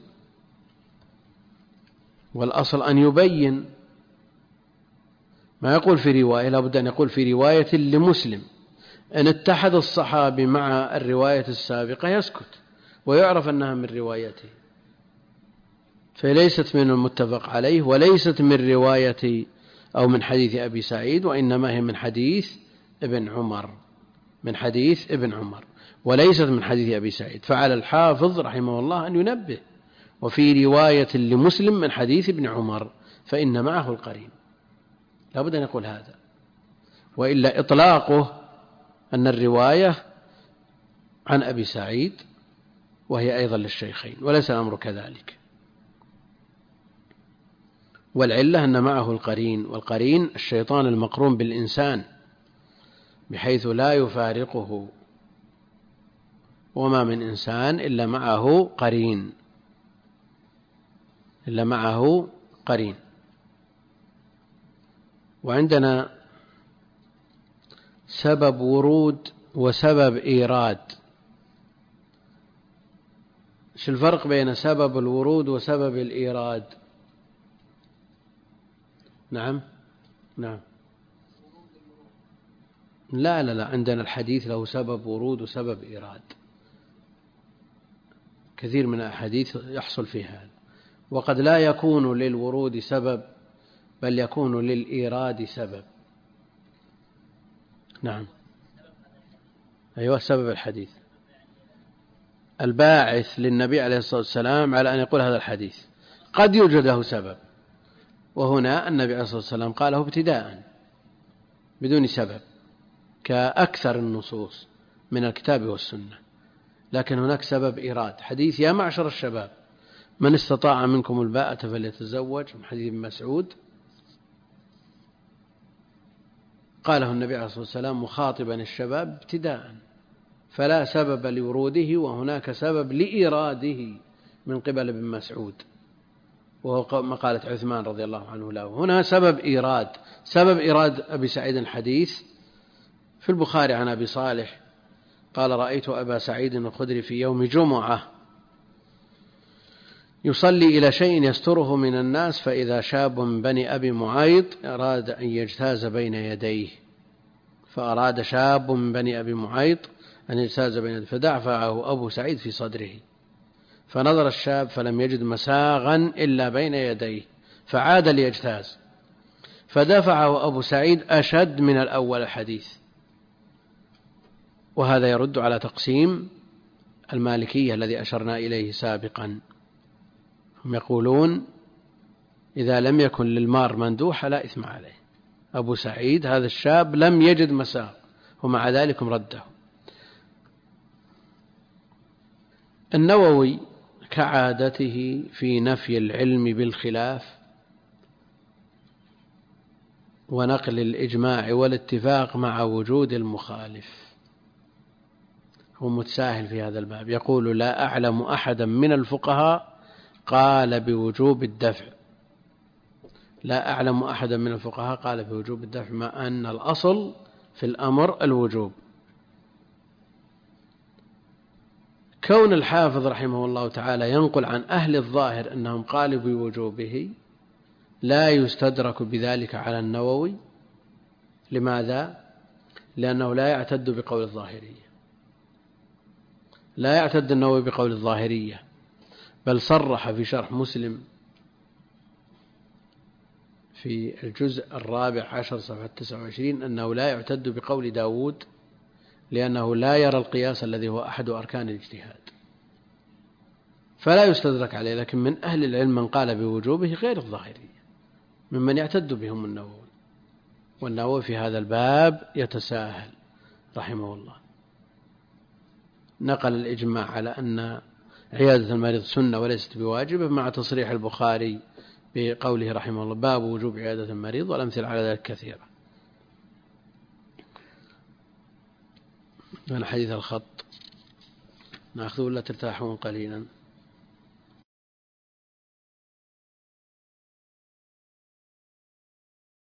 والأصل أن يبين ما يقول في رواية، لابد أن يقول في رواية لمسلم. إن اتحد الصحابي مع الرواية السابقة يسكت ويعرف أنها من روايته، فليست من المتفق عليه، وليست من رواية أو من حديث أبي سعيد، وإنما هي من حديث ابن عمر، من حديث ابن عمر، وليست من حديث أبي سعيد. فعلى الحافظ رحمه الله أن ينبه، وفي رواية لمسلم من حديث ابن عمر فإن معه القرين، لابد أن يقول هذا، وإلا إطلاقه أن الرواية عن أبي سعيد وهي أيضا للشيخين، وليس الأمر كذلك. والعلة أن معه القرين، والقرين الشيطان المقرون بالإنسان بحيث لا يفارقه، وما من إنسان إلا معه قرين، إلا معه قرين. وعندنا سبب ورود وسبب إيراد. شو الفرق بين سبب الورود وسبب الإيراد؟ نعم. نعم. لا لا لا عندنا الحديث له سبب ورود وسبب إيراد، كثير من الأحاديث يحصل فيها هذا، وقد لا يكون للورود سبب بل يكون للإيراد سبب. نعم. أيوة سبب الحديث الباعث للنبي عليه الصلاة والسلام على أن يقول هذا الحديث، قد يوجد له سبب، وهنا النبي عليه الصلاة والسلام قاله ابتداء بدون سبب كأكثر النصوص من الكتاب والسنة، لكن هناك سبب إيراد. حديث يا معشر الشباب من استطاع منكم الباءة فليتزوج، من حديث ابن مسعود، قاله النبي عليه الصلاة والسلام مخاطبا الشباب ابتداء، فلا سبب لوروده، وهناك سبب لإيراده من قبل ابن مسعود، وهو مقالة عثمان رضي الله عنه له. هنا سبب إيراد، سبب إيراد أبي سعيد الحديث في البخاري عن أبي صالح قال رأيت أبا سعيد الخدري في يوم جمعة يصلي إلى شيء يستره من الناس، فإذا شاب من بني أبي معيط أراد أن يجتاز بين يديه، فأراد شاب من بني أبي معيط أن يجتاز بين يديه فدفعه أبو سعيد في صدره، فنظر الشاب فلم يجد مساغا إلا بين يديه فعاد ليجتاز، فدفعه أبو سعيد أشد من الأول الحديث. وهذا يرد على تقسيم المالكية الذي أشرنا إليه سابقا. هم يقولون إذا لم يكن للمار مندوح لا إثم عليه. أبو سعيد هذا الشاب لم يجد مساغ ومع ذلك رده. النووي كعادته في نفي العلم بالخلاف ونقل الإجماع والاتفاق مع وجود المخالف، هو متساهل في هذا الباب. يقول لا أعلم أحدا من الفقهاء قال بوجوب الدفع، لا أعلم أحدا من الفقهاء قال بوجوب الدفع، مع أن الأصل في الأمر الوجوب. كون الحافظ رحمه الله تعالى ينقل عن أهل الظاهر أنهم قالوا بوجوبه لا يستدرك بذلك على النووي. لماذا؟ لأنه لا يعتد بقول الظاهرية، لا يعتد النووي بقول الظاهرية، بل صرح في شرح مسلم في الجزء الرابع عشر صفحة تسعة وعشرين أنه لا يعتد بقول داود لأنه لا يرى القياس الذي هو أحد أركان الاجتهاد، فلا يستدرك عليه. لكن من أهل العلم من قال بوجوبه غير الظاهرية ممن يعتد بهم النووي، والنووي في هذا الباب يتساهل رحمه الله. نقل الإجماع على أن عيادة المريض سنة وليست بواجبة مع تصريح البخاري بقوله رحمه الله باب وجوب عيادة المريض، والأمثلة على ذلك كثيرة. من حديث الخط نأخذ ولا ترتاحون قليلا؟